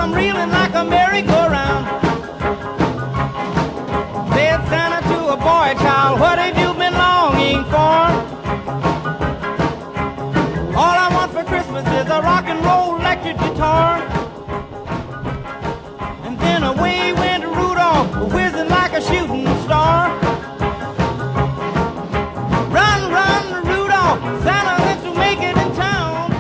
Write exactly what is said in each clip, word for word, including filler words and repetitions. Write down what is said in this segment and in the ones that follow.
I'm reeling like a merry-go-round. Said Santa to a boy child, what have you been longing for? All I want for Christmas is a rock and roll electric guitar. And then away went Rudolph, whizzing like a shooting star. Run, run, Rudolph, Santa went to make it in town.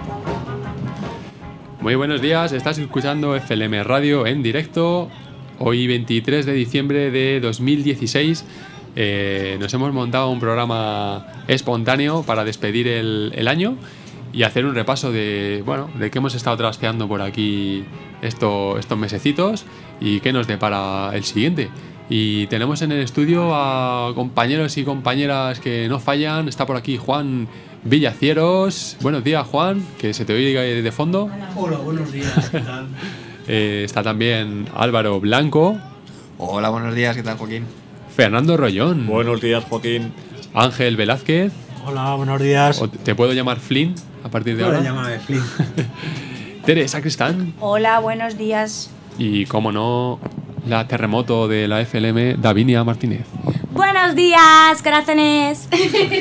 Muy buenos días, estás escuchando F L M Radio en directo. Hoy veintitrés de diciembre de dos mil dieciséis. Eh, nos hemos montado un programa espontáneo para despedir el, el año y hacer un repaso de, bueno, de qué hemos estado trasteando por aquí esto, estos mesecitos y qué nos depara el siguiente. Y tenemos en el estudio a compañeros y compañeras que no fallan. Está por aquí Juan Villacieros. Buenos días, Juan, que se te oye de fondo. Hola, buenos días, ¿qué tal? eh, está también Álvaro Blanco. Hola, buenos días, ¿qué tal, Joaquín? Fernando Rollón. Buenos días, Joaquín. Ángel Velázquez. Hola, buenos días. O te puedo llamar Flynn a partir de ahora. Llámame Flynn. Teresa Cristán. Hola, buenos días. Y, como no, la terremoto de la F L M, Davinia Martínez. Buenos días, corazones.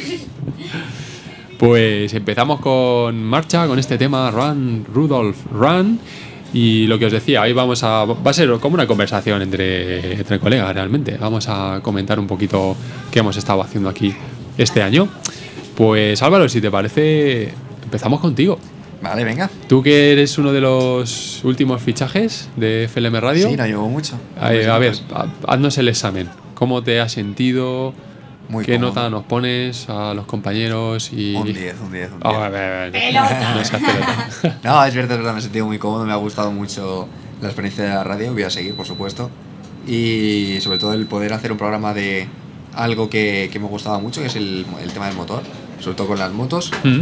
Pues empezamos con marcha, con este tema, Run, Rudolph, Run. Y lo que os decía, hoy vamos a... Va a ser como una conversación entre, entre colegas, realmente. Vamos a comentar un poquito qué hemos estado haciendo aquí este año. Pues, Álvaro, si te parece, empezamos contigo. Vale, venga. Tú, que eres uno de los últimos fichajes de F L M Radio. Sí, no llevo mucho. A, a ver, haznos el examen. ¿Cómo te has sentido? Muy ¿Qué cómodo. nota nos pones a los compañeros? Y... Un diez, un diez, un Oh, diez. a ver, a ver, Pelota. no seas pelota. No, es verdad, es verdad, me he sentido muy cómodo, me ha gustado mucho la experiencia de la radio, voy a seguir, por supuesto. Y sobre todo el poder hacer un programa de algo que, que me gustaba mucho, que es el, el tema del motor, sobre todo con las motos. Mm.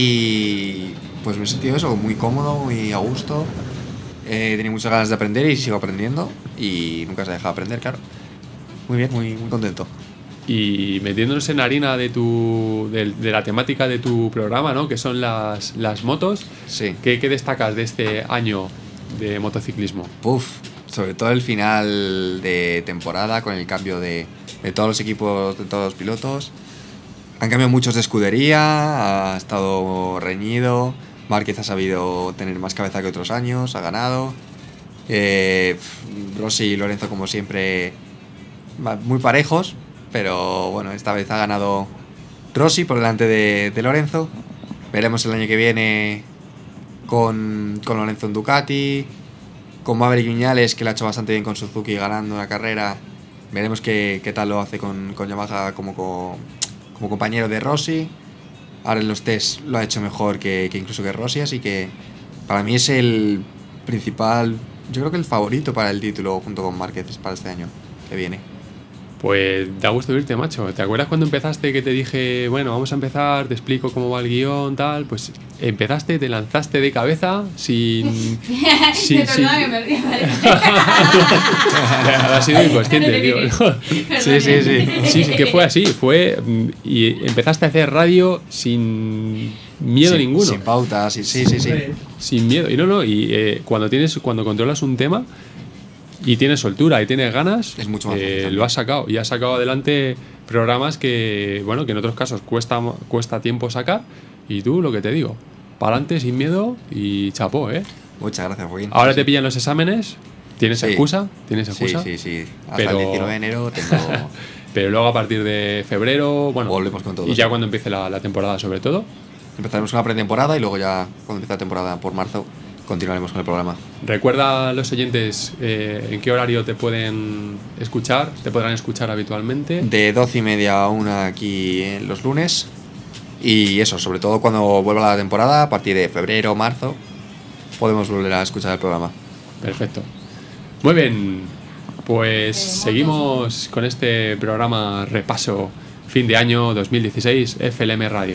Y pues me he sentido eso, muy cómodo, muy a gusto. He tenido muchas ganas de aprender y sigo aprendiendo. Y nunca se ha dejado aprender, claro. Muy bien, muy, muy contento. Y metiéndonos en harina de tu de, de la temática de tu programa, ¿no? Que son las, las motos. Sí. ¿Qué, ¿Qué destacas de este año de motociclismo? Puf, sobre todo el final de temporada con el cambio de, de todos los equipos, de todos los pilotos. Han cambiado muchos de escudería, ha estado reñido. Márquez ha sabido tener más cabeza que otros años, ha ganado. Eh, Rossi y Lorenzo, como siempre, muy parejos, pero bueno, esta vez ha ganado Rossi por delante de, de Lorenzo. Veremos el año que viene con, con Lorenzo en Ducati, con Maverick Viñales, que lo ha hecho bastante bien con Suzuki ganando una carrera. Veremos qué, qué tal lo hace con, con Yamaha como, como, como compañero de Rossi. Ahora en los test lo ha hecho mejor que, que incluso que Rossi, así que para mí es el principal, yo creo que el favorito para el título junto con Márquez para este año que viene. Pues da gusto oírte, macho. ¿Te acuerdas cuando empezaste que te dije, bueno, vamos a empezar, te explico cómo va el guión, tal? Pues empezaste, te lanzaste de cabeza sin... sin, sin... Perdona que me río, vale. Has sido inconsciente, tío. Sí, sí, sí. Sí, sí, que fue así. Fue... Y empezaste a hacer radio sin miedo Sin- ninguno. Sin pautas, sí, sí, sí, sí. Sin miedo. Y no, no, y eh, cuando tienes, cuando controlas un tema y tienes soltura y tienes ganas, Es mucho más fácil eh, también. lo has sacado. Y has sacado adelante programas que, bueno, que en otros casos cuesta, cuesta tiempo sacar. Y tú, lo que te digo, para adelante sin miedo y chapó, ¿eh? Muchas gracias, Joaquín. Ahora Sí, te sí. pillan los exámenes, tienes Sí. excusa, tienes Sí, excusa. sí, sí. Hasta Pero- el diecinueve de enero tengo... Pero luego a partir de febrero, bueno, Volvemos con todo, y ya sí. cuando empiece la, la temporada sobre todo, Empezaremos con la pretemporada y luego ya cuando empiece la temporada por marzo continuaremos con el programa. recuerda a los oyentes eh, en qué horario te pueden escuchar, te podrán escuchar habitualmente. De doce y media a una aquí en los lunes. Y eso, sobre todo cuando vuelva la temporada, a partir de febrero o marzo, podemos volver a escuchar el programa. Perfecto. Muy bien, pues seguimos con este programa repaso fin de año dos mil dieciséis F L M Radio.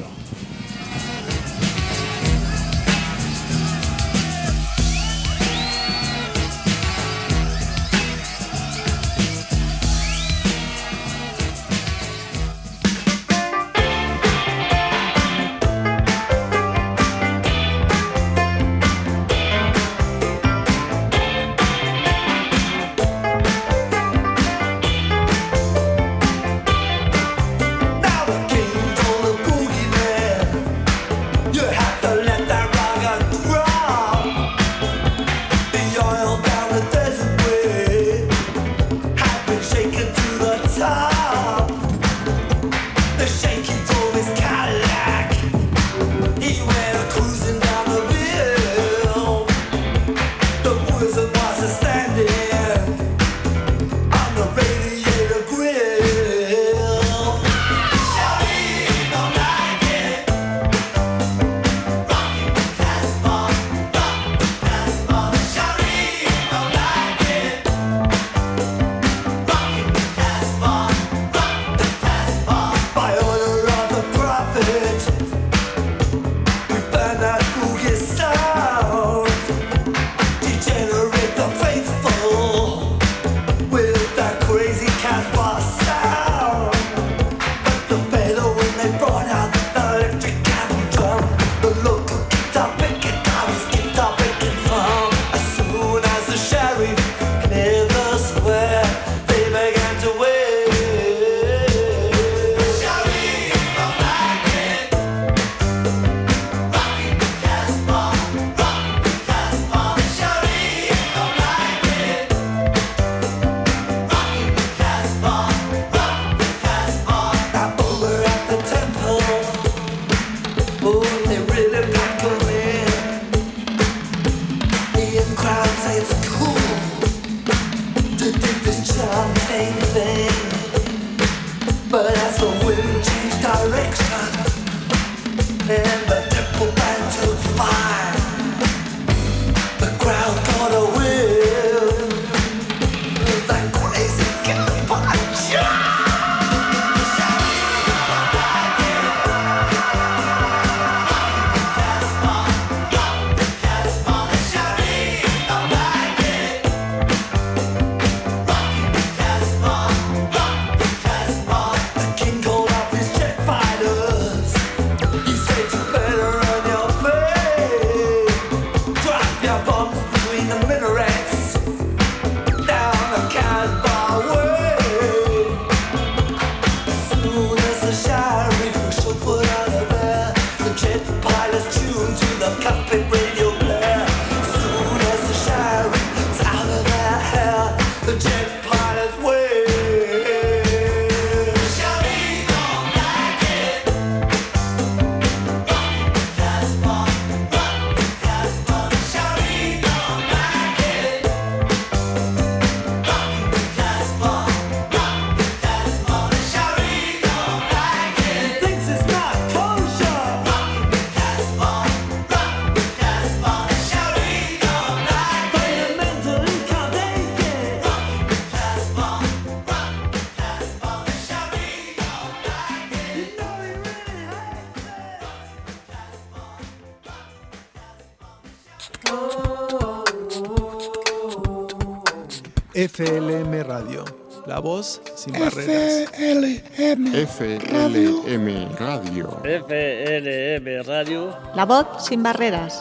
F L M Radio, la voz sin barreras. F L M F L M Radio. F L M Radio. La voz sin barreras.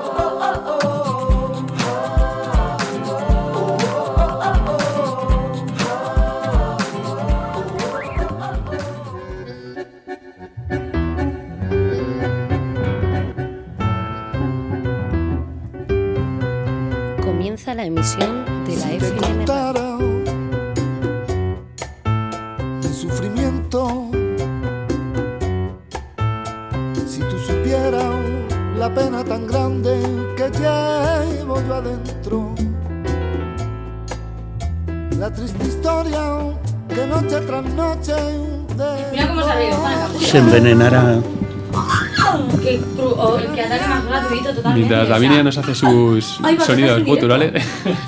Comienza la emisión de la F L M Radio. Mi sufrimiento, si tú supieras la pena tan grande que llevo yo adentro, la triste historia que noche tras noche de... Mira cómo se ha reído, Juan. Se envenenará. Qué cru- oh, que ataque más gratuito totalmente. Mientras Davinia nos hace sus Ay, ¿vas a sonidos hacer directo? culturales.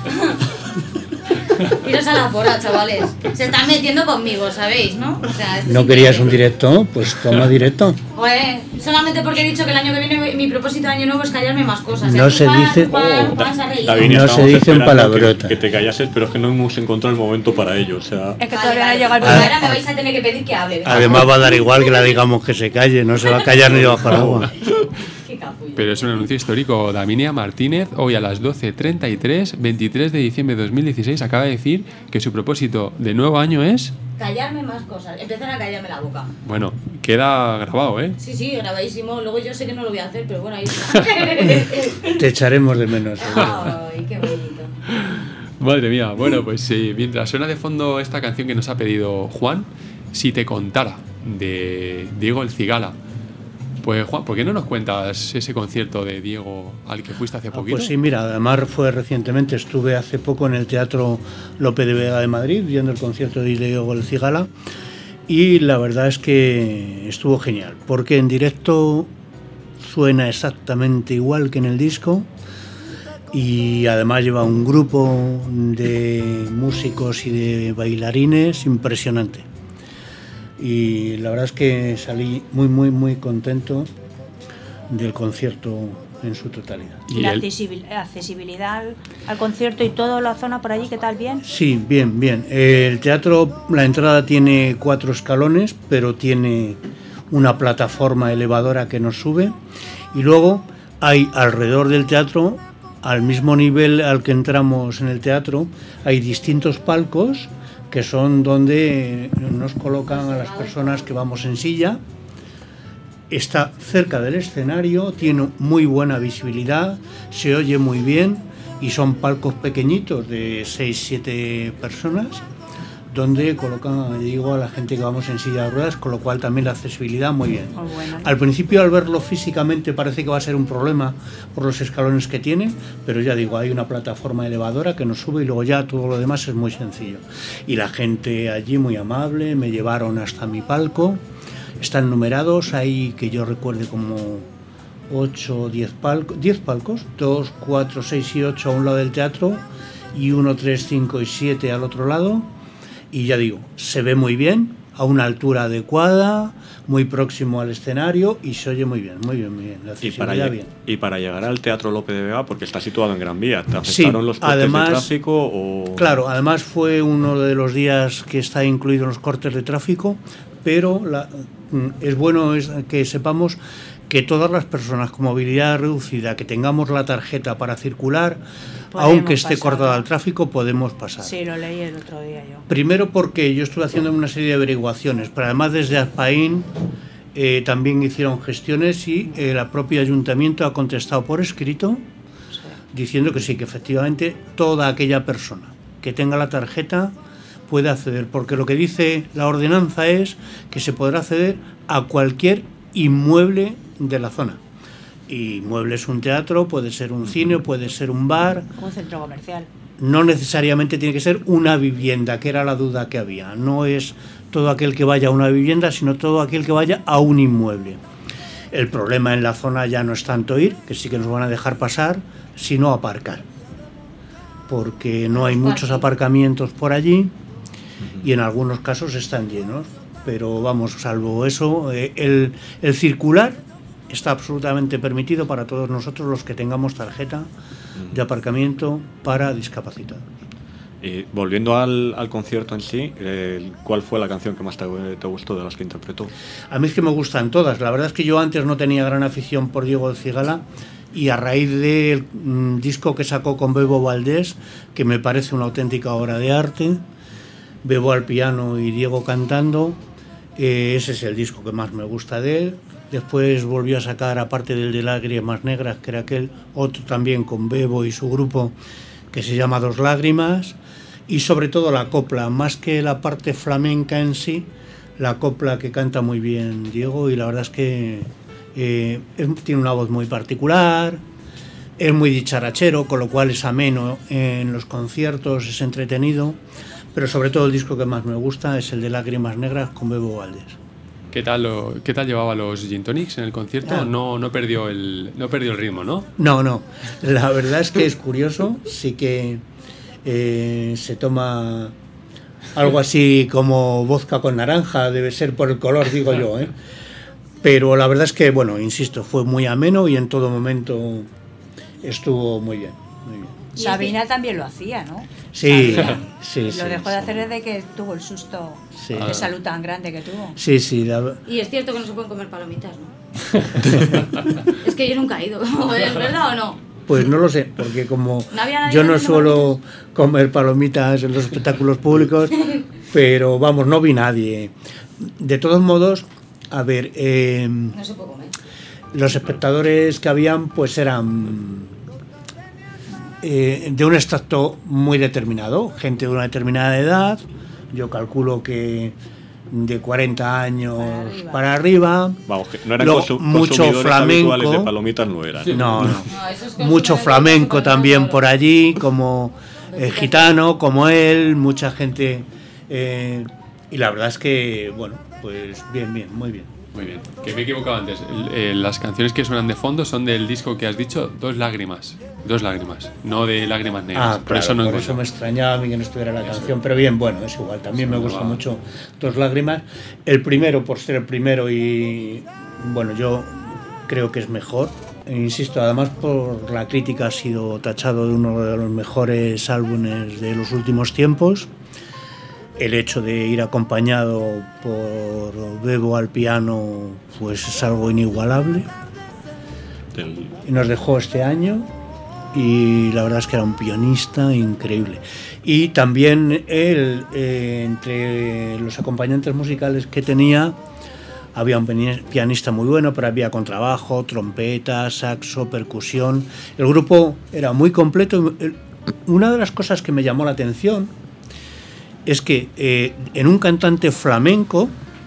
Iros a la porra, chavales. Se están metiendo conmigo, ¿sabéis, no? O sea, esto ¿No es querías un increíble. directo? Pues toma directo. Joder, solamente porque he dicho que el año que viene mi propósito de año nuevo es callarme más cosas. No Y se Juan- dice- Juan- Juan se ha reído. David, no se dicen palabrotas. Que, que te callases, pero es que no hemos encontrado el momento para ello. O sea, Es que todavía no llega el Ah. Ahora me vais a tener que pedir que hable. venga. Además va a dar igual que la digamos que se calle, no se va a callar ni bajo el agua. Qué capullo. Pero es un anuncio histórico. Davinia Martínez, hoy a las doce treinta y tres, veintitrés de diciembre de dos mil dieciséis, acaba de decir que su propósito de nuevo año es... Callarme más cosas. Empezar a callarme la boca. Bueno, queda grabado, ¿eh? Sí, sí, grabadísimo. Luego yo sé que no lo voy a hacer, pero bueno, ahí está. Te echaremos de menos. Ay, qué bonito. Madre mía. Bueno, pues sí, mientras suena de fondo esta canción que nos ha pedido Juan, Si te contara, de Diego El Cigala. Pues Juan, ¿por qué no nos cuentas ese concierto de Diego al que fuiste hace Ah, poquito? pues sí, mira, además fue recientemente, estuve hace poco en el Teatro Lope de Vega de Madrid viendo el concierto de Diego El Cigala y la verdad es que estuvo genial, porque en directo suena exactamente igual que en el disco y además lleva un grupo de músicos y de bailarines impresionante. Y la verdad es que salí muy, muy, muy contento del concierto en su totalidad. Y la accesibil- accesibilidad al, al concierto y toda la zona por allí, ¿qué tal? ¿Bien? Sí, bien, bien. El teatro, la entrada tiene cuatro escalones, pero tiene una plataforma elevadora que nos sube. Y luego hay alrededor del teatro, al mismo nivel al que entramos en el teatro, hay distintos palcos que son donde nos colocan a las personas que vamos en silla. Está cerca del escenario, tiene muy buena visibilidad, se oye muy bien y son palcos pequeñitos de seis siete personas donde colocan, digo, a la gente que vamos en silla de ruedas, con lo cual también la accesibilidad muy bien. Muy bueno. Al principio, al verlo físicamente, parece que va a ser un problema por los escalones que tiene, pero ya digo, hay una plataforma elevadora que nos sube y luego ya todo lo demás es muy sencillo. Y la gente allí muy amable, me llevaron hasta mi palco, están numerados, hay que yo recuerde como ocho o diez palcos, diez palcos, dos, cuatro, seis y ocho a un lado del teatro y uno, tres, cinco y siete al otro lado. Y ya digo, se ve muy bien, a una altura adecuada, muy próximo al escenario y se oye muy bien, muy bien, muy bien. La y, para accesibilidad lleg- bien. y para llegar al Teatro Lope de Vega, porque está situado en Gran Vía, ¿te Sí, afectaron los cortes además, de tráfico? O... Claro, además fue uno de los días que está incluido en los cortes de tráfico, pero la, es bueno es que sepamos que todas las personas con movilidad reducida, que tengamos la tarjeta para circular, Podemos aunque esté pasar. cortada el tráfico, podemos pasar. Sí, lo leí el otro día yo. Primero porque yo estuve haciendo una serie de averiguaciones, pero además desde Aspaín eh, también hicieron gestiones y eh, el propio ayuntamiento ha contestado por escrito Sí. diciendo que sí, que efectivamente toda aquella persona que tenga la tarjeta puede acceder, porque lo que dice la ordenanza es que se podrá acceder a cualquier inmueble de la zona. Inmueble es un teatro, puede ser un cine, puede ser un bar, Un centro comercial. no necesariamente tiene que ser una vivienda, que era la duda que había. No es todo aquel que vaya a una vivienda, sino todo aquel que vaya a un inmueble. El problema en la zona ya no es tanto ir, que sí que nos van a dejar pasar, sino aparcar. Porque no hay muchos aparcamientos por allí y en algunos casos están llenos. Pero vamos, salvo eso, eh, el, el circular está absolutamente permitido para todos nosotros los que tengamos tarjeta de aparcamiento para discapacitados. Y volviendo al, al concierto en sí, eh, ¿cuál fue la canción que más te, te gustó de las que interpretó? A mí es que me gustan todas. La verdad es que yo antes no tenía gran afición por Diego del Cigala, y a raíz del mm, disco que sacó con Bebo Valdés, que me parece una auténtica obra de arte, Bebo al piano y Diego cantando, eh, ese es el disco que más me gusta de él. Después volvió a sacar, aparte del de Lágrimas Negras, que era aquel, otro también con Bebo y su grupo, que se llama Dos Lágrimas, y sobre todo la copla, más que la parte flamenca en sí, la copla que canta muy bien Diego, y la verdad es que eh, es, tiene una voz muy particular, es muy dicharachero, con lo cual es ameno en los conciertos, es entretenido, pero sobre todo el disco que más me gusta es el de Lágrimas Negras con Bebo Valdés. ¿Qué tal, lo, ¿Qué tal llevaba los gin tonics en el concierto? Ah. No, no, perdió el, no perdió el ritmo, ¿no? No, no. La verdad es que es curioso. Sí que eh, se toma algo así como vodka con naranja. Debe ser por el color, digo yo, ¿eh? Pero la verdad es que, bueno, insisto, fue muy ameno y en todo momento estuvo muy bien. Muy bien. Sabina también lo hacía, ¿no? Sí, Sabina. sí, Lo sí, dejó sí. de hacer desde que tuvo el susto Sí. de salud tan grande que tuvo. Sí, sí. La... Y es cierto que no se pueden comer palomitas, ¿no? Es que yo nunca he ido, ¿es verdad o no? Pues no lo sé, porque como ¿No había nadie yo no comiendo suelo comer palomitas en los espectáculos públicos, pero vamos, no vi nadie. De todos modos, a ver, eh, No se puede comer. los espectadores que habían pues eran eh, de un extracto muy determinado, gente de una determinada edad, yo calculo que de cuarenta años para arriba, Vamos, que no eran Luego, consu- mucho consumidores flamenco. habituales de palomitas, no eran. No, no. No, eso es Mucho flamenco también por allí, como eh, gitano, como él, mucha gente. eh, y la verdad es que, bueno, pues bien, bien, muy bien. Muy bien. Que me he equivocado antes. El- eh, las canciones que suenan de fondo son del disco que has dicho, Dos Lágrimas. Dos Lágrimas, no de Lágrimas Negras. Ah, por claro, eso no por encuentro. eso me extrañaba a mí que no estuviera la canción, pero bien, bueno, es igual, también me gusta mucho Dos Lágrimas. El primero, por ser el primero, y bueno, yo creo que es mejor. E insisto, además por la crítica ha sido tachado de uno de los mejores álbumes de los últimos tiempos. El hecho de ir acompañado por Bebo al piano, pues es algo inigualable. Del- Y nos dejó este año, y la verdad es que era un pianista increíble. Y también él, eh, entre los acompañantes musicales que tenía, había un piani- pianista muy bueno, pero había contrabajo, trompeta, saxo, percusión. El grupo era muy completo. El- Una de las cosas que me llamó la atención es que eh, en un cantante flamenco,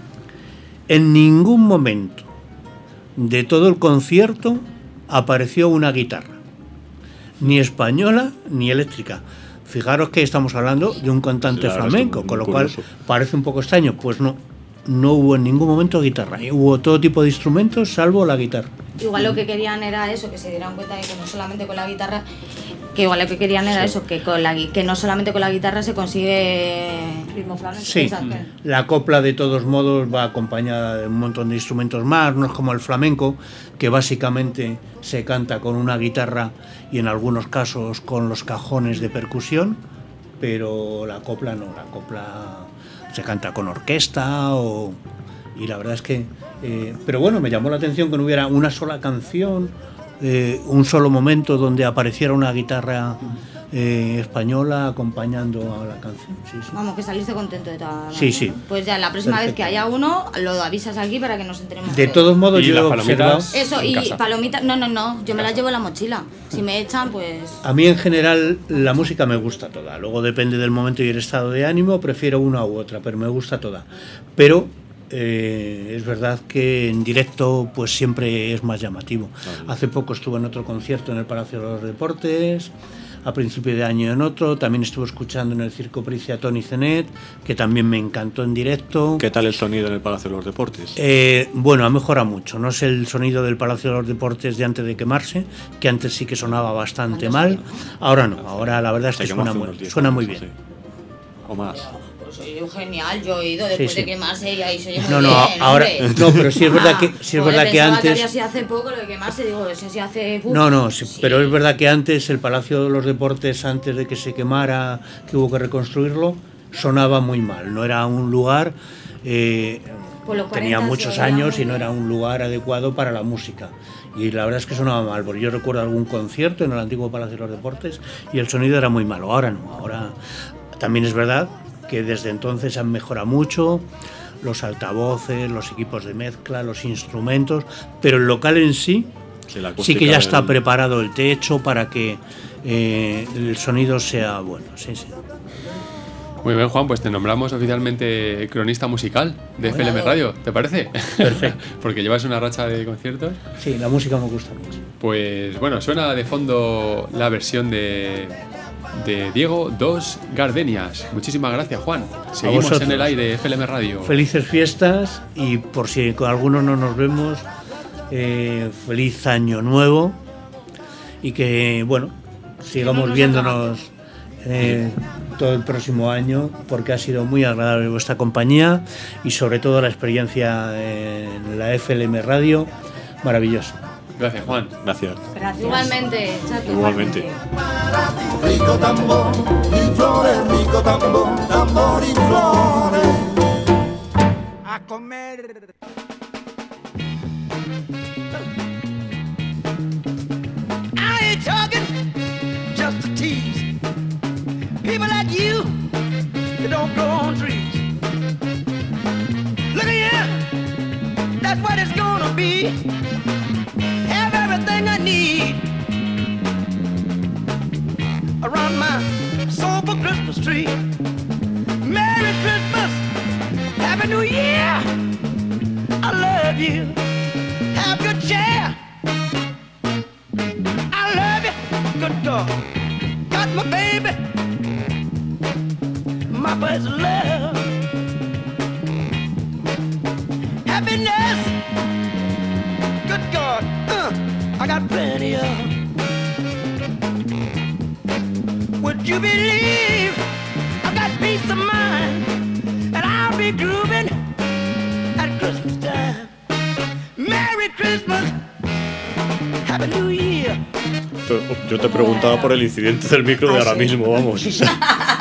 en ningún momento de todo el concierto apareció una guitarra, ni española ni eléctrica. Fijaros que estamos hablando de un cantante Sí, la verdad es que flamenco, muy con lo cual curioso. parece un poco extraño. Pues no, no hubo en ningún momento guitarra, hubo todo tipo de instrumentos salvo la guitarra. Igual lo que querían era eso, que se dieran cuenta de que no solamente con la guitarra, que igual lo que querían era eso, que con la gui- que no solamente con la guitarra se consigue ritmo flamenco. Sí, Exacto. la copla de todos modos va acompañada de un montón de instrumentos más, no es como el flamenco, que básicamente se canta con una guitarra y en algunos casos con los cajones de percusión, pero la copla no, la copla se canta con orquesta o... y la verdad es que... eh, pero bueno, me llamó la atención que no hubiera una sola canción, eh, un solo momento donde apareciera una guitarra eh, española acompañando a la canción. Sí, sí. Vamos, que saliste contento de toda la Sí, banda, sí. ¿no? Pues ya la próxima vez que Perfecto. haya uno, lo avisas aquí para que nos enteremos. De todos modos, Y yo las he palomitas observado... Eso, en y casa. palomitas, no, no, no, yo me las llevo en la mochila. Si me echan, pues... A mí en general la música me gusta toda, luego depende del momento y el estado de ánimo, prefiero una u otra, pero me gusta toda. Pero eh, es verdad que en directo pues siempre es más llamativo. Hace poco estuve en otro concierto en el Palacio de los Deportes, a principio de año en otro, también estuve escuchando en el Circo Price a Tony Zenet, que también me encantó en directo. ¿Qué tal el sonido en el Palacio de los Deportes? Eh, bueno, ha mejorado mucho. No es el sonido del Palacio de los Deportes de antes de quemarse, que antes sí que sonaba bastante mal. Ahora no, ahora la verdad es Se que quemó suena hace muy, unos diez suena muy años, bien. sí. O más. Pues oye, genial, yo he ido después Sí, sí. de quemarse y ahí se oye muy No, no, bien, ahora, hombre. no, pero sí es verdad que, sí es Joder, verdad que pensaba antes. había sido hace poco lo de quemarse, digo, eso sí hace... uf. No, no, sí, pero es verdad que antes el Palacio de los Deportes, antes de que se quemara, que hubo que reconstruirlo, sonaba muy mal. No era un lugar, eh, Por los tenía cuarenta muchos se oía años muy y no era un lugar adecuado para la música. Y la verdad es que sonaba mal, porque yo recuerdo algún concierto en el antiguo Palacio de los Deportes y el sonido era muy malo. Ahora no, ahora también es verdad que desde entonces han mejorado mucho los altavoces, los equipos de mezcla, los instrumentos, pero el local en sí Sí, la sí que ya acústica está del- preparado el techo para que eh, el sonido sea bueno. Sí, sí. Muy bien, Juan, pues te nombramos oficialmente cronista musical de F L M Radio, ¿te parece? Perfecto. Porque llevas una racha de conciertos. Sí, la música me gusta mucho. Pues bueno, suena de fondo la versión de, de Diego Dos Gardenias. Muchísimas gracias, Juan. Seguimos vosotros. en el aire, F L M Radio. Felices fiestas y por si con algunos no nos vemos, eh, feliz año nuevo y que, bueno, sigamos viéndonos eh, todo el próximo año porque ha sido muy agradable vuestra compañía y sobre todo la experiencia en la F L M Radio, maravillosa. Gracias, Juan. Gracias. Gracias. Igualmente, chato. Igualmente. Rico tambor y flores, rico tambor, tambor y flores. A comer. I ain't talking just to tease. People like you, they don't grow on trees. Look at here, that's what it's gonna be. Have everything I need around my sober Christmas tree. Merry Christmas, Happy New Year. I love you. Have good cheer. I love you, good dog. Got my baby, my first love. Happiness, good God, uh, I got plenty of. Would you believe I got peace of mind, and I'll be grooving at Christmas time. Merry Christmas, Happy New Year. Yo te preguntaba por el incidente del micro de Ah, ahora sí. mismo, vamos. O sea,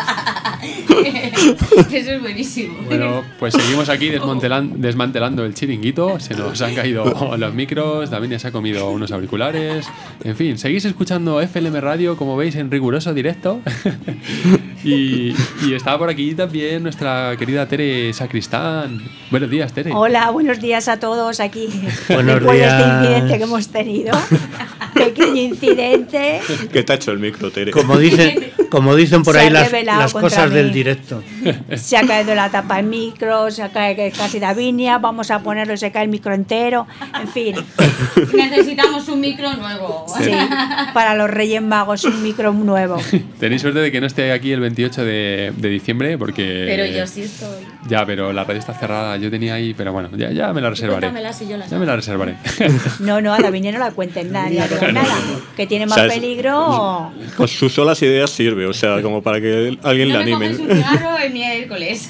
Eso es buenísimo. Bueno, pues seguimos aquí desmantelan- desmantelando el chiringuito. Se nos han caído los micros. David ya se ha comido unos auriculares. En fin, seguís escuchando F L M Radio, como veis, en riguroso directo. y, y estaba por aquí también nuestra querida Tere Sacristán. Buenos días, Tere. Hola, buenos días a todos aquí. Buenos Después de este días. incidente que hemos tenido. Pequeño incidente. ¿Qué te ha hecho el micro, Tere? Como dicen, como dicen por Se ahí ha las, rebelado las contra cosas mí. del directo. Se ha caído la tapa del micro, se ha caído casi Davinia, vamos a ponerlo, se cae el micro entero. En fin, Necesitamos un micro nuevo. sí, para los Reyes Magos, un micro nuevo. Tenéis suerte de que no esté aquí el veintiocho de, de diciembre, porque... Pero yo sí estoy. Ya, pero la radio está cerrada. Yo tenía ahí, pero bueno, ya, ya me la reservaré. Cuéntamela si yo la Ya me la reservaré. No, no, a Davinia no la cuenten nada, ni a digo nada. Que tiene más O sea, es- peligro. Con sus solas ideas sirve, o sea, como para que alguien No le me anime. comes un cigarro el miércoles.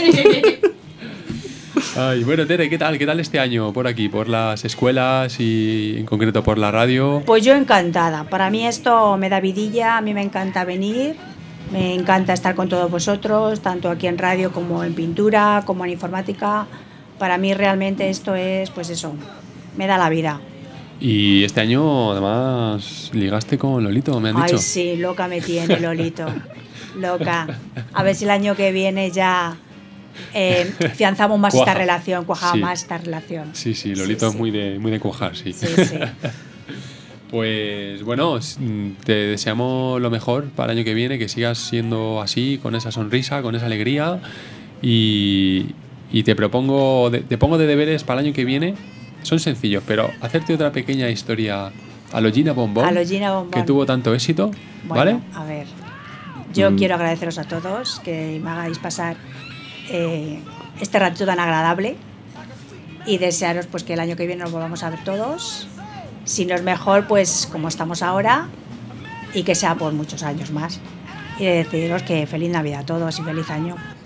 Ay, bueno, Tere, ¿qué tal? ¿Qué tal este año por aquí, por las escuelas y en concreto por la radio? Pues yo encantada. Para mí esto me da vidilla, a mí me encanta venir. Me encanta estar con todos vosotros, tanto aquí en radio como en pintura, como en informática. Para mí realmente esto es, pues eso, me da la vida. Y este año, además, ligaste con Lolito, me han Ay, dicho. sí, loca me tiene, Lolito. Loca. A ver si el año que viene ya eh, fianzamos más Cuaja. esta relación, cuajamos Sí. más esta relación. Sí, sí, Lolito Sí, es sí. muy de, muy de cuajar, sí. Sí, sí. Pues bueno, s- te deseamos lo mejor para el año que viene, que sigas siendo así, con esa sonrisa, con esa alegría. Y, y te propongo, de- te pongo de deberes para el año que viene. Son sencillos, pero hacerte otra pequeña historia a lo Gina Bombón, A lo Gina Bombón. que tuvo tanto éxito, ¿vale? Bueno, a ver, yo Mm. quiero agradeceros a todos que me hagáis pasar eh, este rato tan agradable y desearos pues que el año que viene nos volvamos a ver todos. Si no es mejor, pues como estamos ahora y que sea por muchos años más. Y deciros que feliz Navidad a todos y feliz año.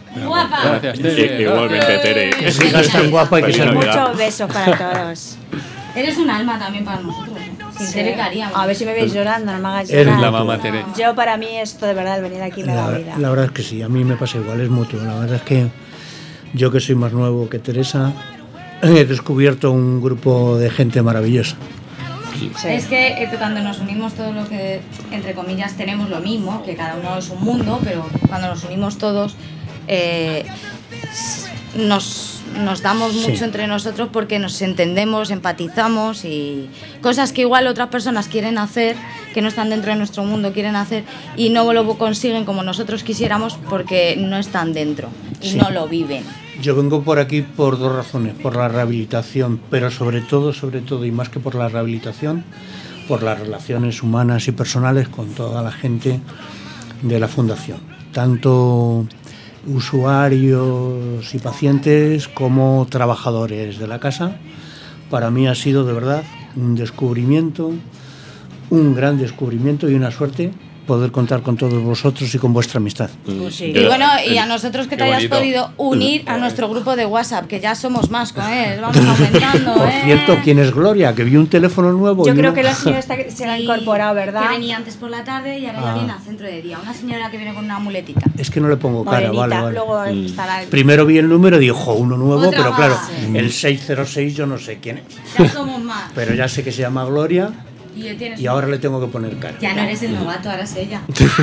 Guapa. Gracias, Tere. Igualmente, Tere. Que sigas tan guapa y que seas Felicidad. Muchos besos para todos. Eres un alma también para nosotros. ¿eh? Sin Sí. Tere, ¿qué haríamos? A ver si me veis llorando, no me hagáis Eres llorar. La mamá Tere. Yo, para mí, esto de verdad, el venir aquí me da La, vida. la verdad es que sí, a mí me pasa igual, es mutuo. La verdad es que yo, que soy más nuevo que Teresa, he descubierto un grupo de gente maravillosa. Sí. Es que eh, cuando nos unimos todos lo que, entre comillas, tenemos lo mismo, que cada uno es un mundo, pero cuando nos unimos todos, eh, nos, nos damos Sí. mucho entre nosotros porque nos entendemos, empatizamos y cosas que igual otras personas quieren hacer, que no están dentro de nuestro mundo, quieren hacer y no lo consiguen como nosotros quisiéramos porque no están dentro y Sí. no lo viven. Yo vengo por aquí por dos razones, por la rehabilitación, pero sobre todo, sobre todo y más que por la rehabilitación, por las relaciones humanas y personales con toda la gente de la fundación, tanto usuarios y pacientes como trabajadores de la casa. Para mí ha sido de verdad un descubrimiento, un gran descubrimiento y una suerte poder contar con todos vosotros y con vuestra amistad. Pues sí. Y bueno, y a nosotros que te Qué hayas bonito. podido unir a nuestro grupo de WhatsApp, que ya somos más con él, vamos aumentando, Por ¿eh? cierto, ¿quién es Gloria? Que vi un teléfono nuevo. Yo y creo una- que la señora está, se ha Sí, incorporado, ¿verdad? Que venía antes por la tarde y ahora ya Ah. viene al centro de día. Una señora que viene con una muletita. Es que no le pongo cara, Morenita, vale, vale. luego Mm. estará... Primero vi el número y dijo uno nuevo, Otra pero claro, más. el seis cero seis yo no sé quién es. Ya somos más. Pero ya sé que se llama Gloria Y, ya tienes- y ahora le tengo que poner cara. Ya no eres el novato, ahora es ella.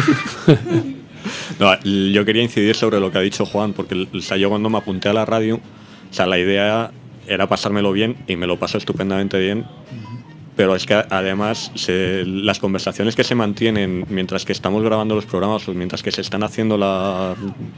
No, yo quería incidir sobre lo que ha dicho Juan, porque o sea, yo cuando me apunté a la radio, o sea, la idea era pasármelo bien y me lo paso estupendamente bien, pero es que además se- las conversaciones que se mantienen mientras que estamos grabando los programas o mientras que se están haciendo la,